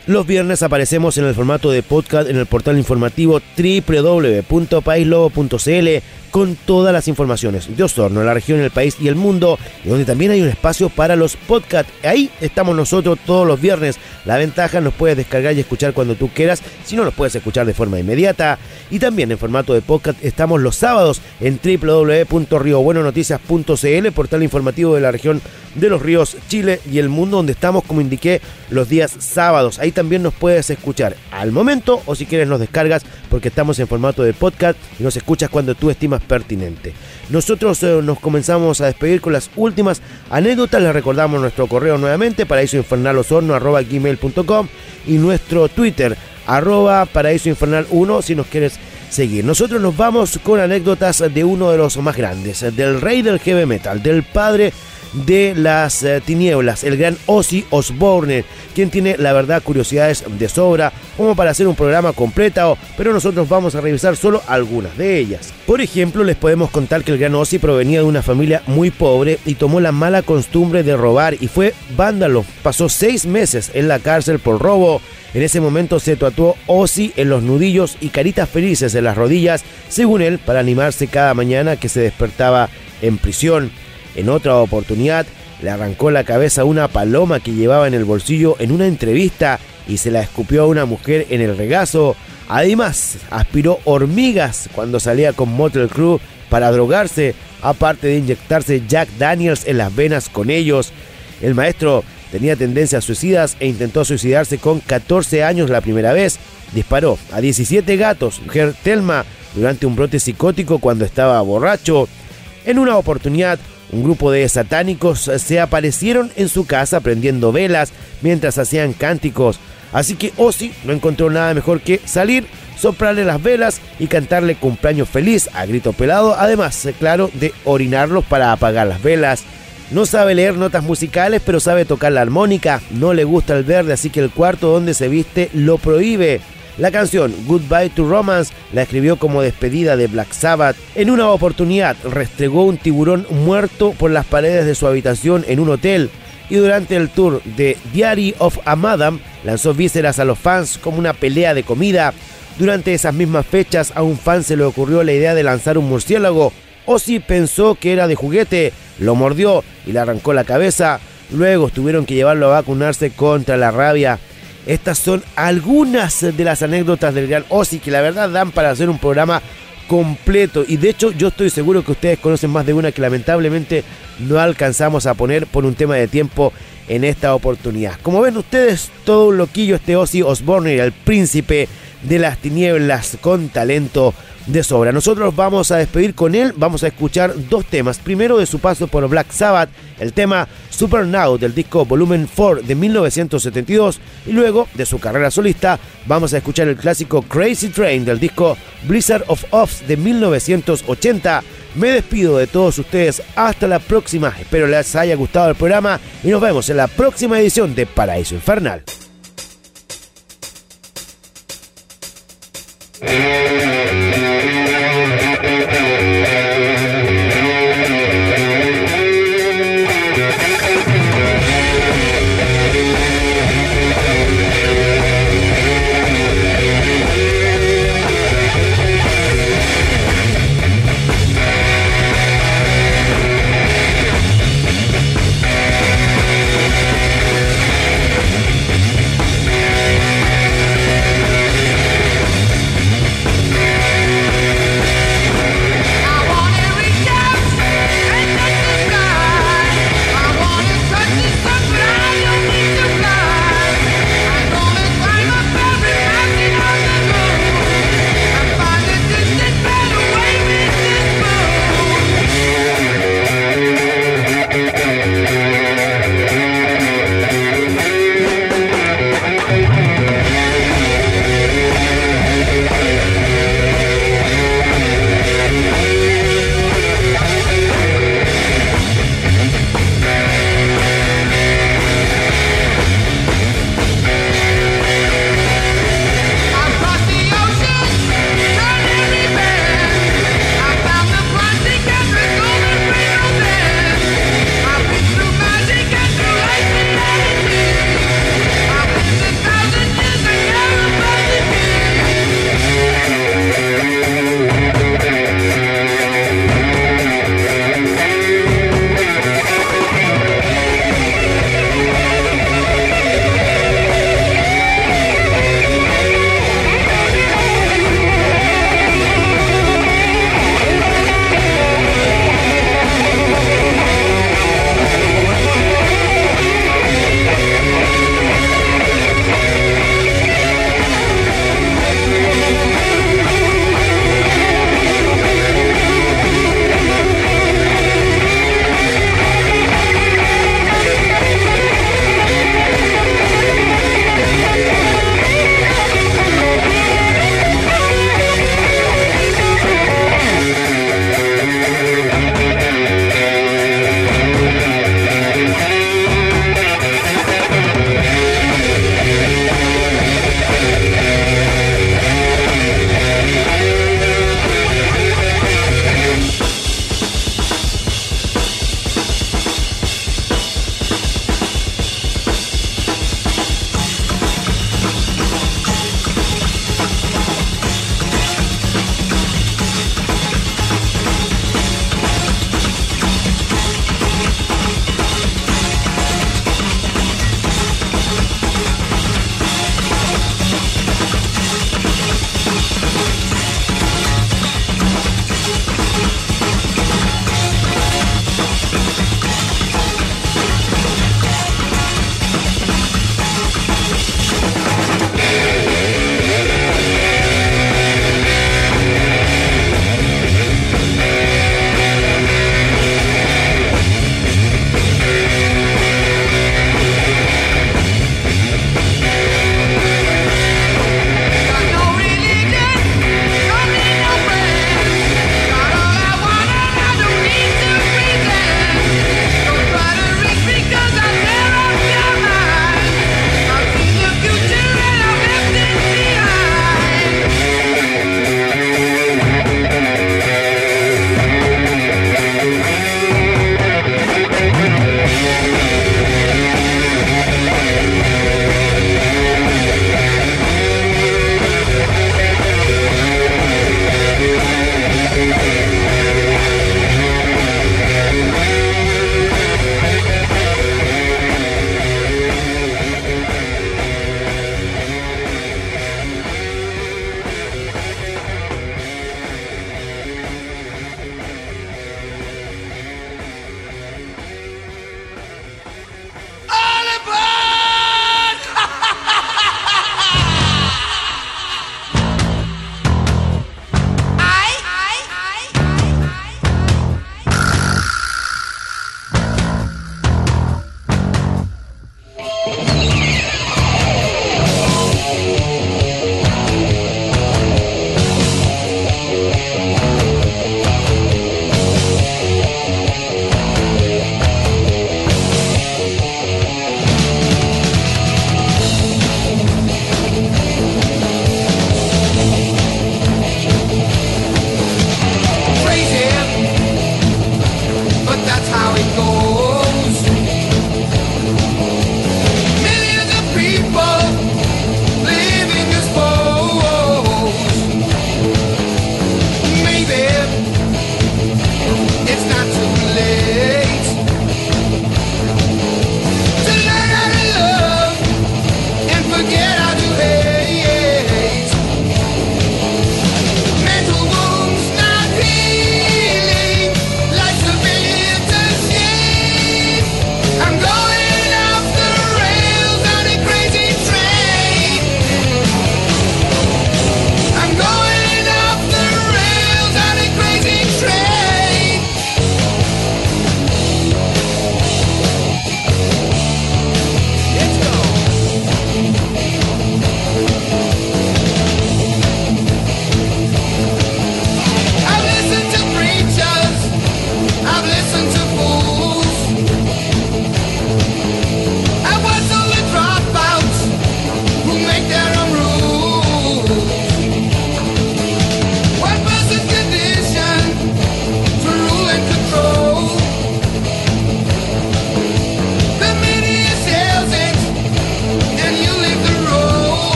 Los viernes aparecemos en el formato de podcast en el portal informativo doble u doble u doble u punto país lobo punto c l con todas las informaciones de Osorno, la región, el país y el mundo, y donde también hay un espacio para los podcasts. Ahí estamos nosotros todos los viernes. La ventaja, nos puedes descargar y escuchar cuando tú quieras, si no los puedes escuchar de forma inmediata. Y también en formato de podcast estamos los sábados en doble u doble u doble u punto rio bueno noticias punto c l, portal informativo de la región de Los Ríos, Chile y el mundo, donde estamos, como indiqué, los días sábados. Ahí también nos puedes escuchar al momento, o si quieres nos descargas, porque estamos en formato de podcast y nos escuchas cuando tú estimas pertinente. Nosotros eh, nos comenzamos a despedir con las últimas anécdotas. Les recordamos nuestro correo nuevamente, paraísoinfernalosorno arroba gmail punto com, y nuestro Twitter, arroba paraísoinfernal uno, si nos quieres seguir. Nosotros nos vamos con anécdotas de uno de los más grandes, del rey del heavy metal, del padre de las eh, tinieblas, el gran Ozzy Osbourne, quien tiene, la verdad, curiosidades de sobra como para hacer un programa completo, pero nosotros vamos a revisar solo algunas de ellas. Por ejemplo, les podemos contar que el gran Ozzy provenía de una familia muy pobre y tomó la mala costumbre de robar y fue vándalo. Pasó seis meses en la cárcel por robo. En ese momento se tatuó Ozzy en los nudillos y caritas felices en las rodillas, según él, para animarse cada mañana que se despertaba en prisión. En otra oportunidad, le arrancó la cabeza a una paloma que llevaba en el bolsillo en una entrevista y se la escupió a una mujer en el regazo. Además, aspiró hormigas cuando salía con Motley Crue para drogarse, aparte de inyectarse Jack Daniels en las venas con ellos. El maestro tenía tendencias suicidas e intentó suicidarse con catorce años la primera vez. Disparó a diecisiete gatos, mujer Thelma, durante un brote psicótico cuando estaba borracho. En una oportunidad, un grupo de satánicos se aparecieron en su casa prendiendo velas mientras hacían cánticos. Así que Ozzy no encontró nada mejor que salir, soplarle las velas y cantarle cumpleaños feliz a grito pelado, además, claro, de orinarlos para apagar las velas. No sabe leer notas musicales, pero sabe tocar la armónica. No le gusta el verde, así que el cuarto donde se viste lo prohíbe. La canción Goodbye to Romance la escribió como despedida de Black Sabbath. En una oportunidad restregó un tiburón muerto por las paredes de su habitación en un hotel, y durante el tour de Diary of a Madam lanzó vísceras a los fans como una pelea de comida. Durante esas mismas fechas a un fan se le ocurrió la idea de lanzar un murciélago. Ozzy pensó que era de juguete, lo mordió y le arrancó la cabeza. Luego tuvieron que llevarlo a vacunarse contra la rabia. Estas son algunas de las anécdotas del gran Ozzy que la verdad dan para hacer un programa completo, y de hecho yo estoy seguro que ustedes conocen más de una que lamentablemente no alcanzamos a poner por un tema de tiempo en esta oportunidad. Como ven ustedes, todo un loquillo este Ozzy Osbourne, el príncipe de las tinieblas con talento de sobra. Nosotros vamos a despedir con él, vamos a escuchar dos temas. Primero, de su paso por Black Sabbath, el tema Super Now del disco Volumen cuatro de mil novecientos setenta y dos, y luego de su carrera solista vamos a escuchar el clásico Crazy Train del disco Blizzard of Oz de mil novecientos ochenta. Me despido de todos ustedes, hasta la próxima, espero les haya gustado el programa y nos vemos en la próxima edición de Paraíso Infernal.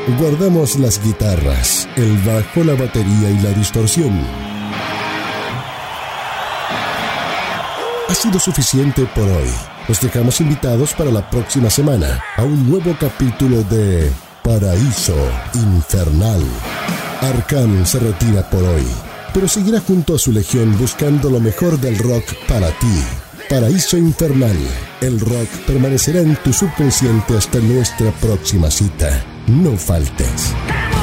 Guardamos las guitarras, el bajo, la batería y la distorsión. Ha sido suficiente por hoy. Los dejamos invitados para la próxima semana a un nuevo capítulo de Paraíso Infernal. Arkham se retira por hoy, pero seguirá junto a su legión buscando lo mejor del rock para ti. Paraíso Infernal. El rock permanecerá en tu subconsciente hasta nuestra próxima cita. No faltes.